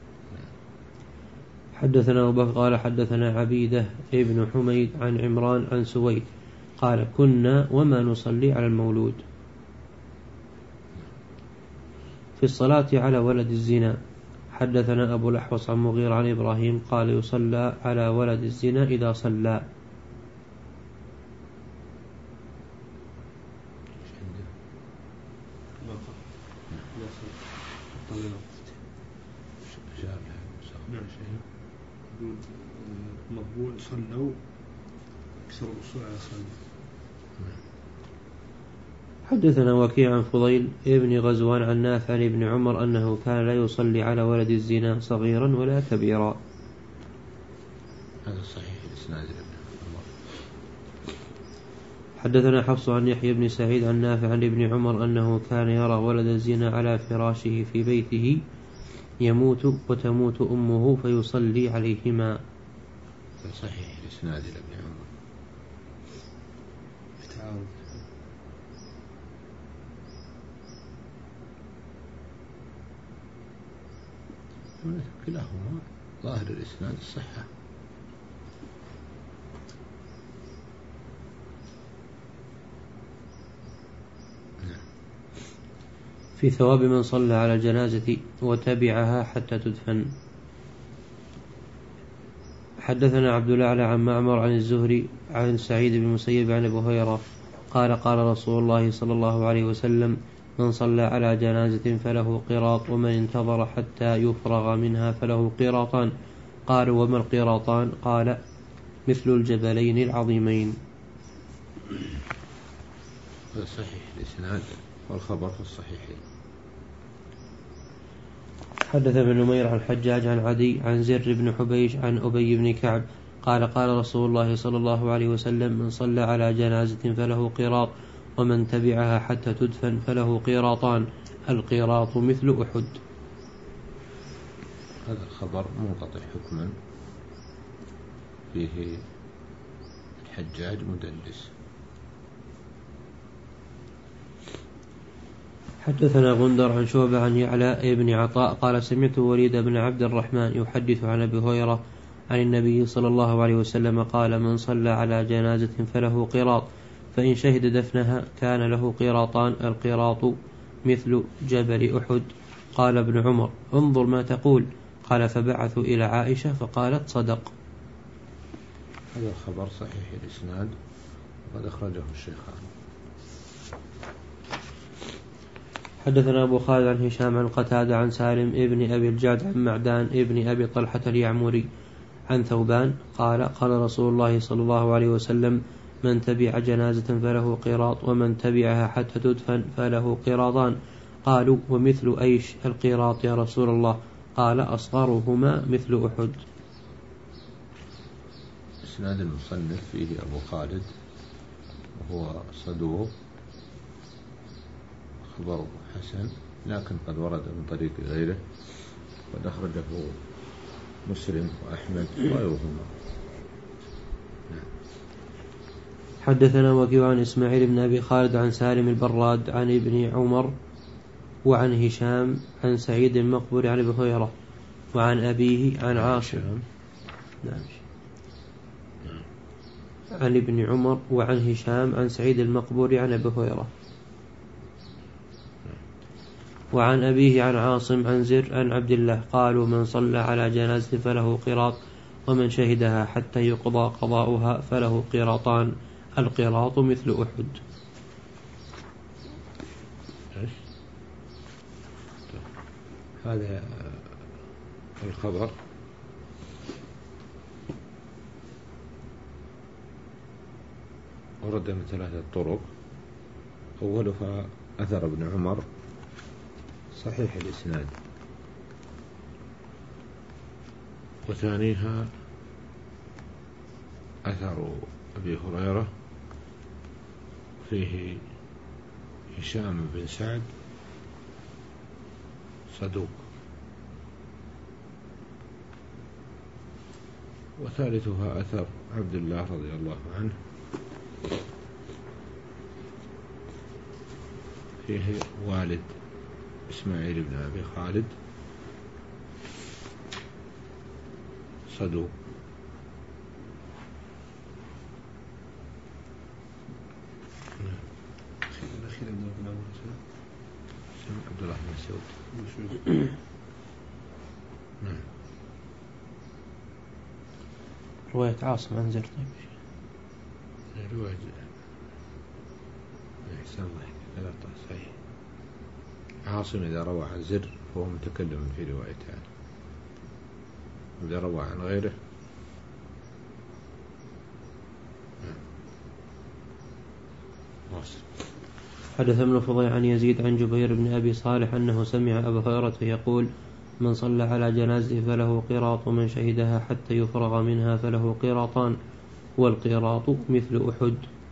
حدثنا أبو بكر قال حدثنا عبيدة ابن حميد عن عمران عن سويد قال كنا وما نصلي على المولود. في الصلاة على ولد الزنا. حدثنا أبو الأحوص عن مغير عن إبراهيم قال يصلى على ولد الزنا إذا صلى. مقبول صلوا اكثر الوصول على صلوا. حدثنا وكيع عن فضيل ابن غزوان عن نافع عن ابن عمر أنه كان لا يصلي على ولد الزنا صغيرا ولا كبيرا. هذا صحيح الإسناد. حدثنا حفص عن يحيى بن سعيد عن نافع عن ابن عمر أنه كان يرى ولد الزنا على فراشه في بيته يموت وتموت أمه فيصلي عليهما. صحيح الإسناد لابن عمر. تعارض. كلاهما ظاهر الإسناد الصحة. في ثواب من صلى على الجنازة وتبعها حتى تدفن. حدثنا عبد الأعلى عن معمر عن الزهري عن سعيد بن المسيب عن أبي هريرة قال قال رسول الله صلى الله عليه وسلم من صلى على جنازة فله قراط ومن انتظر حتى يفرغ منها فله قراطان. قال وما القراطان؟ قال مثل الجبلين العظيمين. هذا صحيح الإسناد والخبر في الصحيحين. حدث ابن نمير عن الحجاج عن عدي عن زر بن حبيش عن أبي بن كعب قال قال رسول الله صلى الله عليه وسلم من صلى على جنازة فله قراط ومن تبعها حتى تدفن فله قراطان. القراط مثل أحد. هذا الخبر منقطع حكما فيه الحجاج مدلس. حدثنا غندر عن شعبة عن يعلى بن عطاء قال سمعت وليد بن عبد الرحمن يحدث عن أبي هريرة عن النبي صلى الله عليه وسلم قال من صلى على جنازة فله قيراط فإن شهد دفنها كان له قيراطان القيراط مثل جبل أحد. قال ابن عمر انظر ما تقول. قال فبعثوا إلى عائشة فقالت صدق. هذا الخبر صحيح الإسناد وقد أخرجه الشيخان. حدثنا أبو خالد عن هشام عن قتادة عن سالم ابن أبي الجعد عن معدان ابن أبي طلحة اليعمري عن ثوبان قال قال رسول الله صلى الله عليه وسلم من تبع جنازة فله قيراط ومن تبعها حتى تدفن فله قيراطان. قالوا ومثل أيش القيراط يا رسول الله؟ قال أصغرهما مثل أحد. إسناد المصنف فيه أبو خالد وهو صدوق خبره حسن لكن قد ورد من طريق غيره قد أخرجه مسلم وأحمد وغيرهما. حدثنا وكيع عن إسماعيل بن أبي خالد عن سالم البراد عن ابن عمر وعن هشام عن سعيد المقبول عن أبي هريرة وعن أبيه عن عاصم نعم. عن ابن عمر وعن هشام عن سعيد المقبول عن أبي هريرة وعن أبيه عن عاصم عن زر عن عبد الله قالوا من صلى على جنازة فله قيراط ومن شهدها حتى يقضى قضاؤها فله قيراطان القيراط مثل أحد. هذا الخبر ورد من ثلاثة طرق. أولها أثر ابن عمر صحيح الإسناد وثانيها أثر أبي هريرة فيه هشام بن سعد صدوق وثالثها أثر عبد الله رضي الله عنه فيه والد إسماعيل بن أبي خالد صدوق. الأخير عبد الله بن مسعود. نعم. رواية عاصم عن زر. طيب رواية إحسان الله صحيح. عاصم إذا روى عن زر فهو متكلم في روايته إذا روى عن غيره. حدث ابن فضيل عن يزيد عن جبير بن أبي صالح أنه سمع أبا هريرة يقول من صلى على جنازة فله قيراط ومن شهدها حتى يفرغ منها فله قيراطان والقيراط مثل أحد.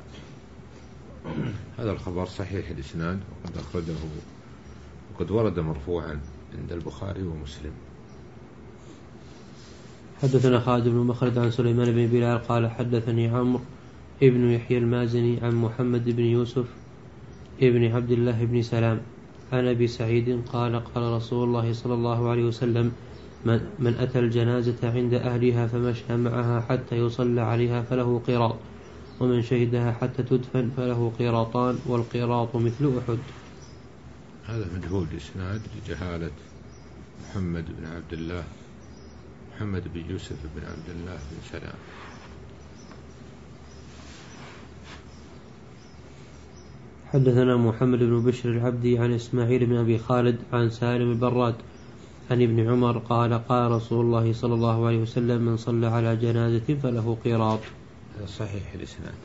هذا الخبر صحيح الإسناد وقد أخرجه وقد ورد مرفوعا عند البخاري ومسلم. حدثنا خالد بن مخلد عن سليمان بن بلال قال حدثني عمرو ابن يحيى المازني عن محمد بن يوسف ابن عبد الله بن سلام عن أبي سعيد قال قال رسول الله صلى الله عليه وسلم من, من أتى الجنازة عند أهلها فمشى معها حتى يصلى عليها فله قيراط ومن شهدها حتى تدفن فله قيراطان والقيراط مثل أحد. هذا مجهول الإسناد لجهالة محمد بن عبد الله محمد بن يوسف بن عبد الله بن سلام. حدثنا محمد بن بشر العبدي عن إسماعيل بن أبي خالد عن سالم البراد عن ابن عمر قال قال رسول الله صلى الله عليه وسلم من صلى على جنازة فله قيراط. صحيح الإسناد.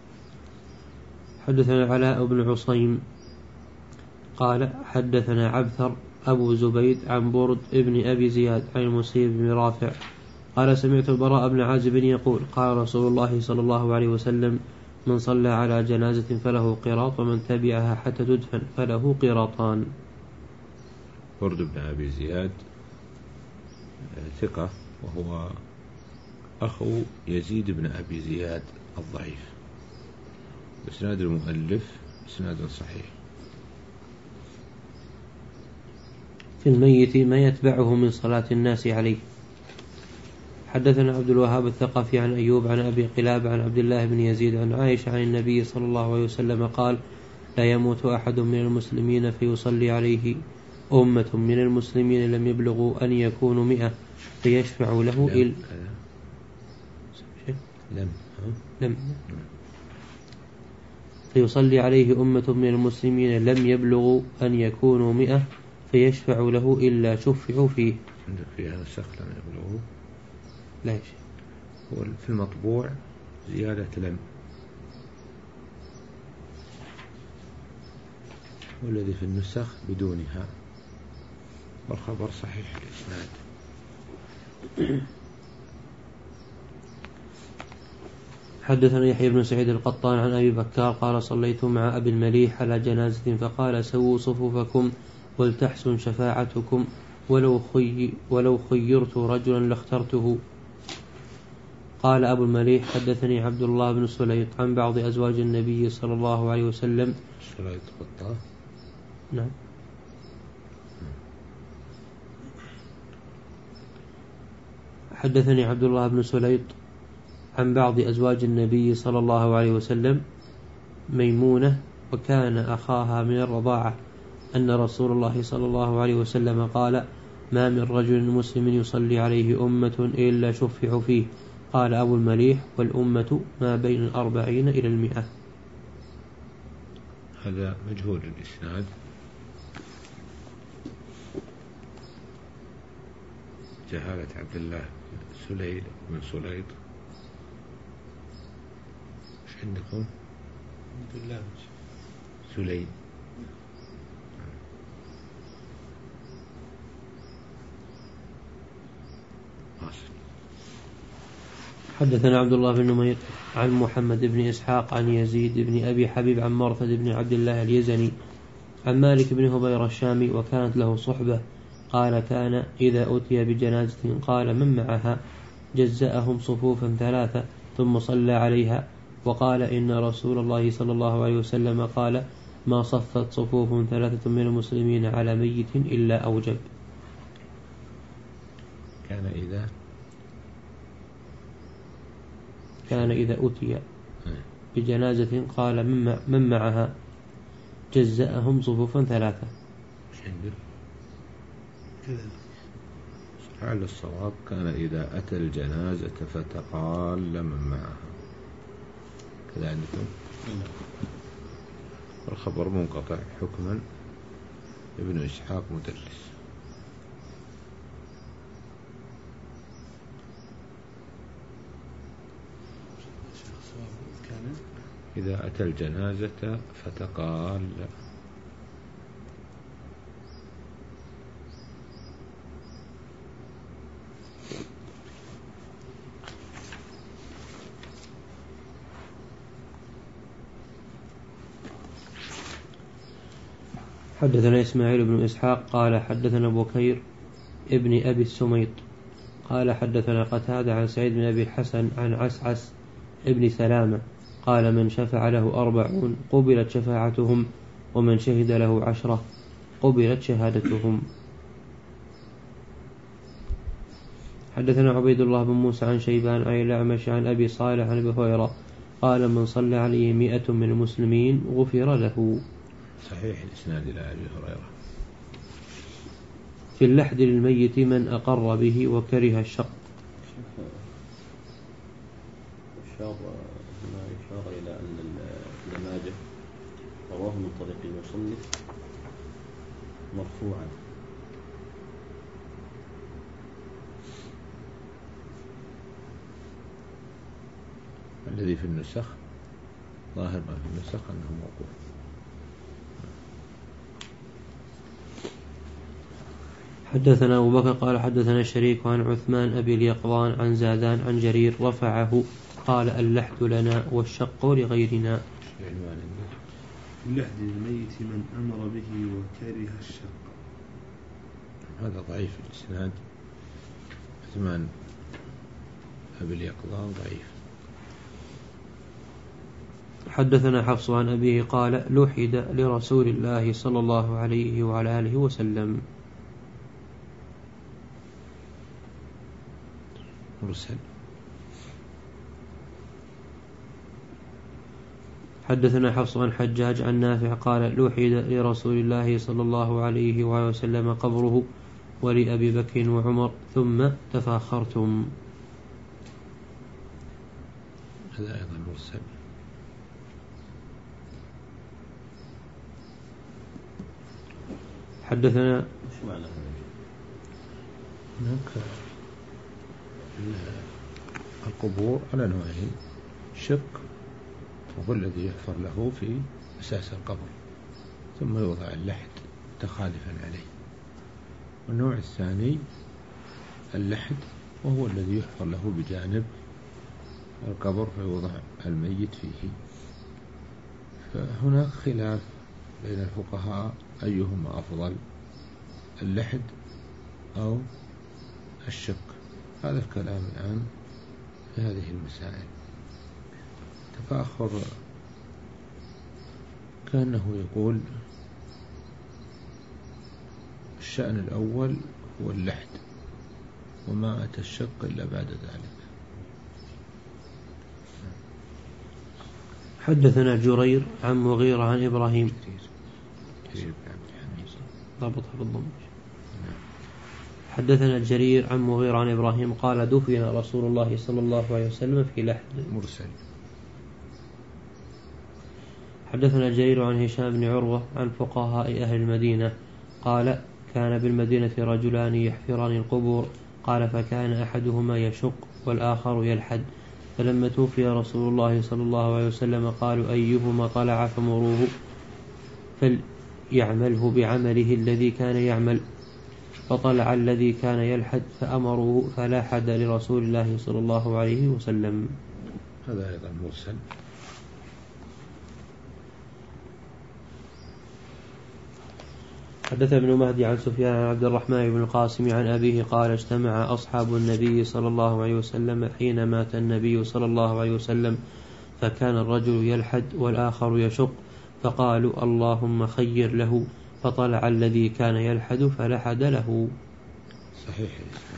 حدثنا علاء بن عصيم قال حدثنا عبثر أبو زبيد عن برد ابن أبي زياد عن المسيب بن رافع قال سمعت البراء بن عازب يقول قال رسول الله صلى الله عليه وسلم من صلى على جنازة فله قيراط ومن تبعها حتى تدفن فله قيراطان. برد بن أبي زياد ثقة وهو أخو يزيد بن أبي زياد الضعيف. إسناد المؤلف إسناد صحيح. في الميت ما يتبعه من صلاة الناس عليه. حدثنا عبد الوهاب الثقفي عن أيوب عن أبي قلاب عن عبد الله بن يزيد عن عائشة عن النبي صلى الله عليه وسلم قال: لا يموت أحد من المسلمين فيصلي عليه أمة من المسلمين لم يبلغوا أن يكونوا مئة فيشفع له إل لم لم فيصلي عليه أمة من المسلمين لم يبلغوا أن يكونوا مئة فيشفع له إلا شفعوا فيه. عندك في هذا الشخص لم يبلغوا؟ لا شيء. هو في المطبوع زيادة لم، والذي في النسخ بدونها، والخبر صحيح الإسناد. حدثنا يحيى بن سعيد القطان عن أبي بكار قال: صليت مع أبي المليح على جنازة فقال: سووا صفوفكم ولتحسن شفاعتكم، ولو, خي ولو خيرت رجلا لاخترته. قال أبو المليح: حدثني عبد الله بن سليط عن بعض أزواج النبي صلى الله عليه وسلم. سليط قطان؟ نعم. حدثني عبد الله بن سليط عن بعض أزواج النبي صلى الله عليه وسلم ميمونة وكان أخاها من الرضاعة أن رسول الله صلى الله عليه وسلم قال: ما من رجل مسلم يصلي عليه أمة إلا شفع فيه. قال أبو المليح: والأمة ما بين الأربعين إلى المئة. هذا مجهول الإسناد. جهالة عبد الله سليل من سليط. ايش عندكم؟ عبد الله سليل. حدثنا عبد الله بن نمير عن محمد بن إسحاق عن يزيد بن أبي حبيب عن مرثد بن عبد الله اليزني عن مالك بن هبير الشامي وكانت له صحبة قال: كان إذا أتي بجنازة قال: من معها؟ جزأهم صفوفا ثلاثة ثم صلى عليها، وقال: إن رسول الله صلى الله عليه وسلم قال: ما صفت صفوف ثلاثة من المسلمين على ميت إلا أوجب. كان إذا كان إذا أتي بجنازة قال: من معها؟ جزأهم صفوفا ثلاثة. على الصواب كان إذا أتى الجنازة فتقال من معها. كذا عندكم؟ الخبر منقطع حكما، ابن إسحاق مدلس. إذا أتى الجنازة فتقال. حدثنا إسماعيل بن إسحاق قال: حدثنا بكير ابن أبي السميط قال: حدثنا قتادة عن سعيد بن أبي الحسن عن عسعس ابن سلامة قال: من شفع له أربعون قبلت شفاعتهم، ومن شهد له عشرة قبلت شهادتهم. حدثنا عبيد الله بن موسى عن شيبان عن الأعمش عن أبي صالح عن أبي هريرة قال: من صلى عليه مئة من المسلمين غفر له. صحيح الإسناد إلى أبي هريرة. في اللحد للميت من أقر به وكره الشق. أشار هنا إشارة إلى أن ابن ماجه رواه من طريق المصنف مرفوعا. الذي في النسخ ظاهر ما في النسخ أنه موقوف. حدثنا أبو بكر قال: حدثنا الشريك عن عثمان أبي اليقظان عن زادان عن جرير رفعه قال: اللحد لنا والشق لغيرنا. اللحد للميت من أمر به وكره الشق. هذا ضعيف الإسناد. عثمان أبي اليقظان ضعيف. حدثنا حفص عن أبيه قال: لحد لرسول الله صلى الله عليه وعلى آله وسلم. مرسل. حدثنا حفص عن حجاج عن نافع قال لوحد لرسول الله صلى الله عليه وآله وسلم قبره ولأبي بكر وعمر ثم تفاخرتم. هذا أيضا مرسل. حدثنا ايش معنى هذا؟ هناك القبور على نوعين: شق وهو الذي يحفر له في أساس القبر ثم يوضع اللحد تخالفا عليه، والنوع الثاني اللحد وهو الذي يحفر له بجانب القبر فيوضع الميت فيه. فهناك خلاف بين الفقهاء أيهما أفضل، اللحد أو الشق. هذا الكلام الآن في هذه المسائل. تفاخر كأنه يقول الشأن الأول هو اللحد وما أتى الشق إلا بعد ذلك. حدثنا جرير عن مغيرة عن إبراهيم ضبطها بالضم. حدثنا جرير عن مغيرة عن إبراهيم قال دفن رسول الله صلى الله عليه وسلم في لحد مرسل. حدثنا جرير عن هشام بن عروة عن فقهاء أهل المدينة قال كان بالمدينة رجلان يحفران القبور قال فكان أحدهما يشق والآخر يلحد، فلما توفي رسول الله صلى الله عليه وسلم قالوا أيهما طلع فمروه فليعمله بعمله الذي كان يعمل، فطلع الذي كان يلحد فأمروه فلاحد لرسول الله صلى الله عليه وسلم. هذا أيضا مرسل. حدث ابن مهدي عن سفيان عن عبد الرحمن بن القاسم عن أبيه قال اجتمع أصحاب النبي صلى الله عليه وسلم حين مات النبي صلى الله عليه وسلم فكان الرجل يلحد والآخر يشق، فقالوا اللهم خير له، فطلع الذي كان يلحد فلحد له. صحيح.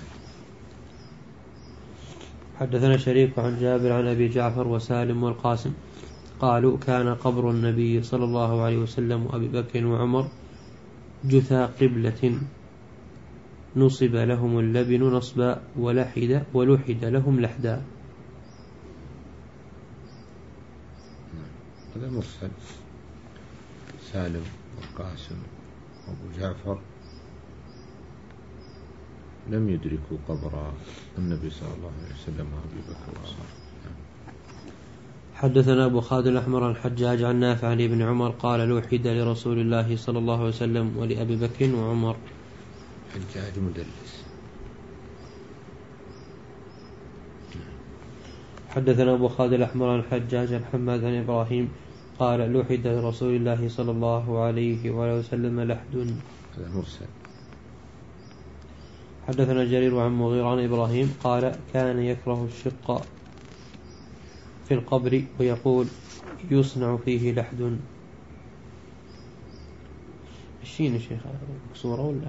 حدثنا شريك عن جابر عن أبي جعفر وسالم والقاسم قالوا كان قبر النبي صلى الله عليه وسلم وأبي بكر وعمر جثى قبلة نصب لهم اللبن نصبا ولحد ولحد لهم لحدا. هذا مرسل. سالم والقاسم وأبو جعفر لم يدركوا قبر النبي صلى الله عليه وسلم وأبي بكر وعمر. حدثنا أبو خالد الأحمر عن حجاج عن نافع عن ابن عمر قال لوحد لرسول الله صلى الله عليه وسلم ولأبي بكر وعمر. حجاج مدلس. حدثنا أبو خالد الأحمر عن حجاج عن حماد عن إبراهيم قال لوحد لرسول الله صلى الله عليه وسلم لحد. هذا مرسل. حدثنا جرير عن مغيرة عن إبراهيم قال كان يكره الشق في القبر ويقول يصنع فيه لحد. الشين يا شيخ مكسورة ولا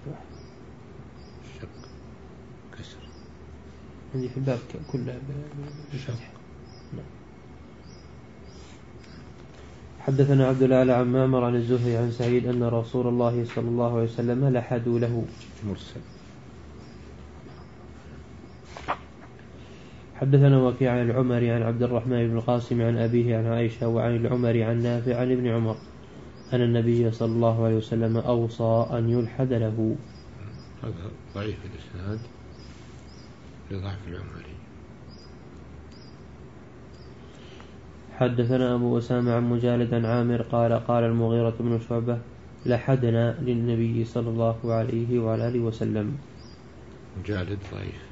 شق كسر؟ عندي في الباب كله بالفتح. حدثنا عبد الأعلى عن معمر عن الزهري عن سعيد أن رسول الله صلى الله عليه وسلم لحدوا له. مرسل. حدثنا وكيع عن العمري عن عبد الرحمن بن القاسم عن أبيه عن عائشة وعن العمري عن نافع عن ابن عمر أن النبي صلى الله عليه وسلم أوصى أن يلحد له. هذا ضعيف الإسناد لضعف العمري. حدثنا أبو أسامة عن مجالد عن عامر قال قال المغيرة بن شعبة لحدنا للنبي صلى الله عليه وعلى آله وسلم. مجالد ضعيف.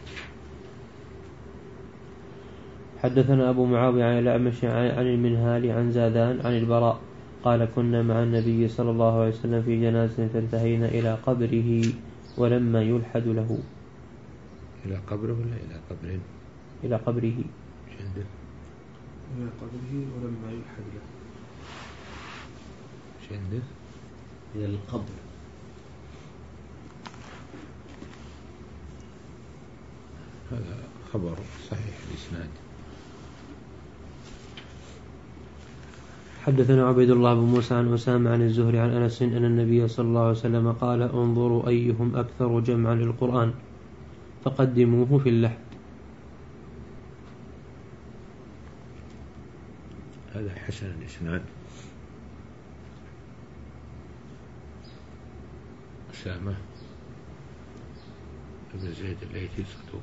حدثنا أبو معاوية عن الأعمش عن المنهال عن زادان عن البراء قال كنا مع النبي صلى الله عليه وسلم في جنازة فانتهينا إلى قبره ولما يلحد له. إلى قبره ولا إلى قبر؟ إلى قبره. شنده؟ إلى قبره ولما يلحد له. شنده؟ إلى القبر. هذا خبر صحيح الإسناد. حدثنا عبيد الله بن موسى عن أسامة عن الزهري عن أنس أن النبي صلى الله عليه وسلم قال انظروا أيهم أكثر جمعا للقرآن فقدموه في اللحد. هذا حسن الإسناد. أسامة بن زيد الليثي صدوق.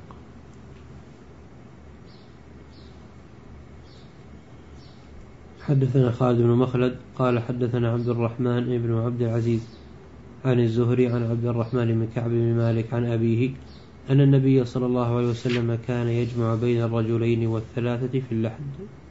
حدثنا خالد بن مخلد قال حدثنا عبد الرحمن بن عبد العزيز عن الزهري عن عبد الرحمن بن كعب بن مالك عن أبيه أن النبي صلى الله عليه وسلم كان يجمع بين الرجلين والثلاثة في اللحد.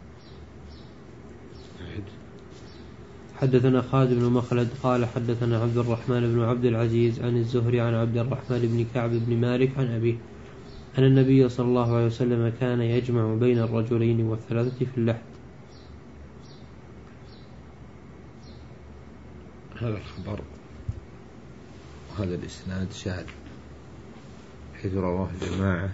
حدثنا خالد بن مخلد قال حدثنا عبد الرحمن بن عبد العزيز عن الزهري عن عبد الرحمن بن كعب بن مالك عن أبيه أن النبي صلى الله عليه وسلم كان يجمع بين الرجلين والثلاثة في اللحد. هذا الخبر وهذا الإسناد شاذ حيث رواه جماعة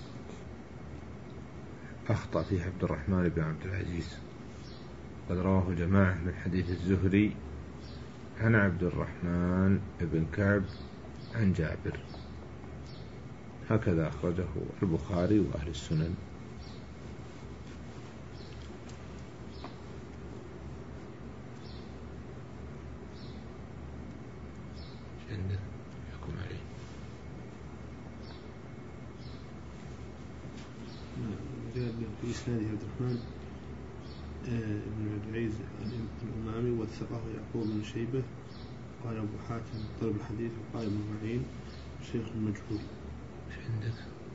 أخطأ فيه عبد الرحمن بن عبد العزيز، قد رواه جماعة من حديث الزهري عن عبد الرحمن بن كعب عن جابر، هكذا أخرجه البخاري وأهل السنن. في إسناده عبد الرحمن بن عبد العزيز الأمامي وثقه يعقوب بن شيبة قال أبو حاتم طلب الحديث وقال ابن معين شيخ مجهول. ايش عندك؟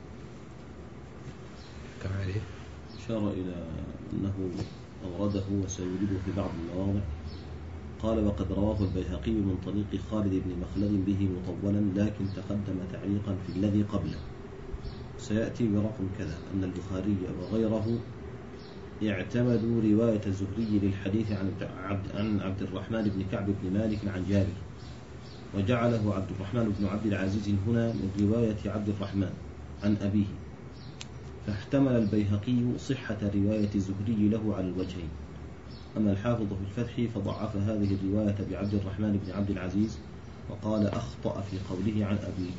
كم عليه؟ أشار إلى أنه أورده وسيوجده في بعض المواضع. قال وقد رواه البيهقي من طريق خالد بن مخلد به مطولا لكن تقدم تعليقا في الذي قبله. سيأتي برقم كذا أن البخاري وغيره اعتمدوا رواية الزهري للحديث عن عبد, عن عبد الرحمن بن كعب بن مالك عن جابر، وجعله عبد الرحمن بن عبد العزيز هنا من رواية عبد الرحمن عن أبيه، فاحتمل البيهقي صحة رواية الزهري له على الوجهين. أما الحافظ في الفتح فضعف هذه الرواية بعبد الرحمن بن عبد العزيز وقال أخطأ في قوله عن أبيه.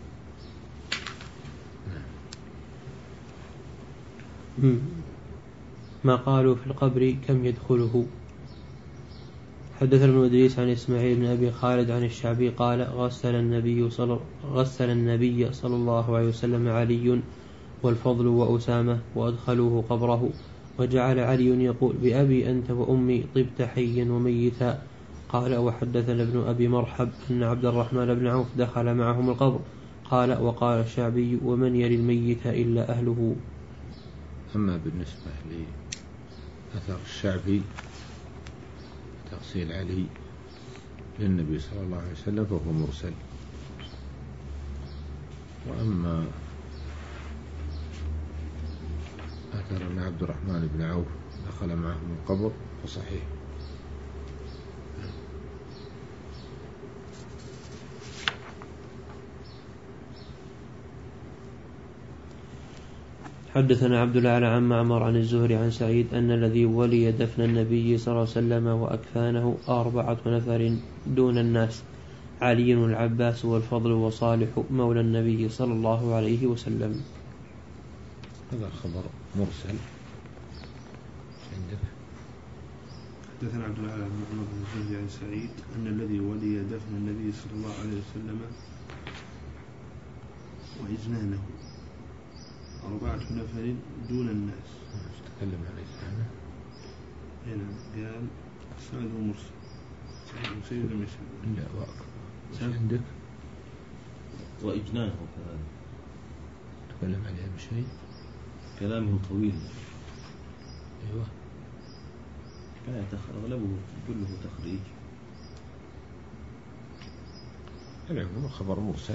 ما قالوا في القبر كم يدخله. حدث ابن إدريس عن إسماعيل بن أبي خالد عن الشعبي قال غسل النبي صلى, غسل النبي صلى الله عليه وسلم علي والفضل وأسامة وأدخلوه قبره، وجعل علي يقول بأبي أنت وأمي طبت حيا وميتا. قال وحدثنا ابن أبي مرحب أن عبد الرحمن بن عوف دخل معهم القبر. قال وقال الشعبي ومن يلي الميت إلا أهله. أما بالنسبة لأثر الشعبي تغسيل علي للنبي صلى الله عليه وسلم فهو مرسل. وأما أثر أن عبد الرحمن بن عوف دخل معهم القبر فصحيح. حدثنا عبد الأعلى عن معمر عن الزهري عن سعيد أن الذي ولي دفن النبي صلى الله عليه وسلم وأكفانه أربعة نفر دون الناس، علي والعباس والفضل وصالح مولى النبي صلى الله عليه وسلم. هذا خبر مرسل عندك. حدثنا عبد الأعلى عن معمر عن الزهري عن سعيد أن الذي ولي دفن النبي صلى الله عليه وسلم وإجنانه أربعة نفر دون الناس. تكلم عن إسناده. هنا قال إسناده مرسل. سيد لم يسلم. لا واقع. عندك. وإجنانه كذلك. تكلم عليه بشيء. كلامه طويل. أيوة. كان أغلبه كله تخريج. العموم خبر مرسل.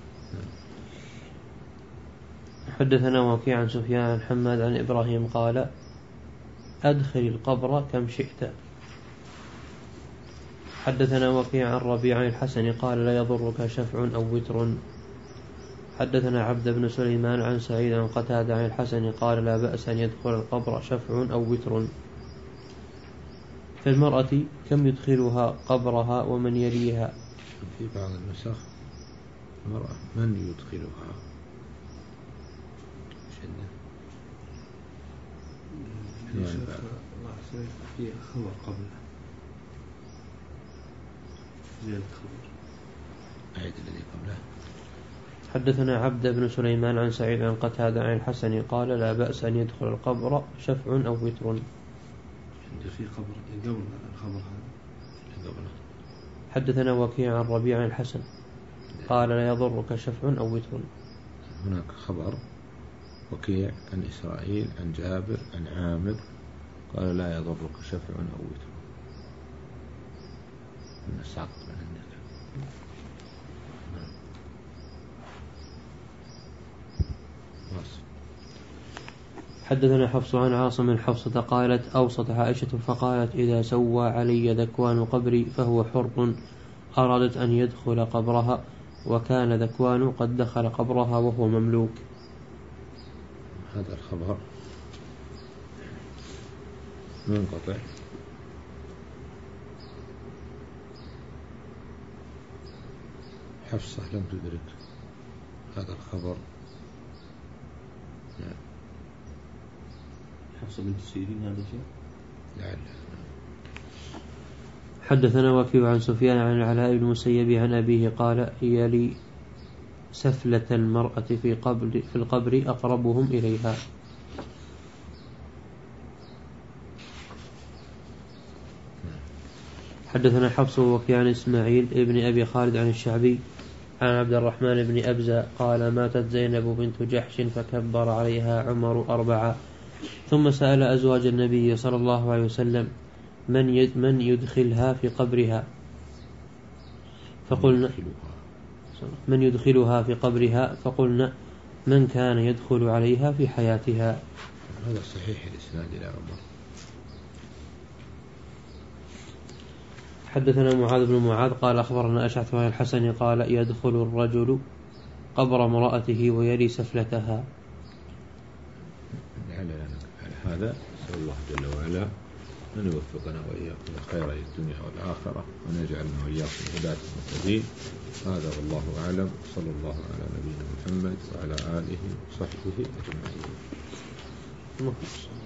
حدثنا وكيع عن سفيان عن حماد عن إبراهيم قال أدخل القبر كم شئت. حدثنا وكيع عن ربيع عن الحسن قال لا يضرك شفع أو وتر. حدثنا عبد بن سليمان عن سعيد عن قتادة عن الحسن قال لا بأس أن يدخل القبر شفع أو وتر. في المرأة كم يدخلها قبرها ومن يليها؟ في بعض النسخ المرأة من يدخلها شدة في خبر قبله زيادة خبر أعيد الذي قبله. حدثنا عبد بن سليمان عن سعيد عن قتادة عن الحسن قال لا بأس أن يدخل القبر شفع أو وتر. في خبر قبل الخبر هذا قبله. حدثنا وكيع عن ربيع عن الحسن قال لا يضرك شفع أو وتر. هناك خبر وكيع عن إسرائيل عن جابر عن عامر قال لا يضرك شفع أو وتر. من السعط من عندك. حدثنا حفص عن عاصم حفصة قالت أوصت عائشة فقالت إذا سوى علي ذكوان قبري فهو حر. أرادت أن يدخل قبرها وكان ذكوان قد دخل قبرها وهو مملوك. هذا الخبر منقطع حفصة لم تدرك هذا الخبر. نعم. حفصة بنت سيرين هذا شيء لعله. حدثنا وكيع عن سفيان عن العلاء بن المسيب عن أبيه قال يلي سفلة المرأة في قبر في القبر أقربهم إليها. حدثنا حفص ووكيع عن إسماعيل ابن أبي خالد عن الشعبي عن عبد الرحمن بن أبزة قال ماتت زينب بنت جحش فكبر عليها عمر أربعة ثم سأل أزواج النبي صلى الله عليه وسلم من من يدخلها في قبرها فقلنا من يدخلها في قبرها فقلنا من كان يدخل عليها في حياتها. هذا صحيح الإسناد إلى عمر. حدثنا معاذ بن معاذ قال أخبرنا أشعث عن الحسن قال يدخل الرجل قبر امرأته ويلي سفلتها. على هذا نسأل الله جل وعلا أن يوفقنا وإياكم لخير الدنيا والآخرة وأن يجعلنا وإياكم هداة المهتدين. هذا والله أعلم. صلى الله على نبينا محمد وعلى آله وصحبه أجمعين.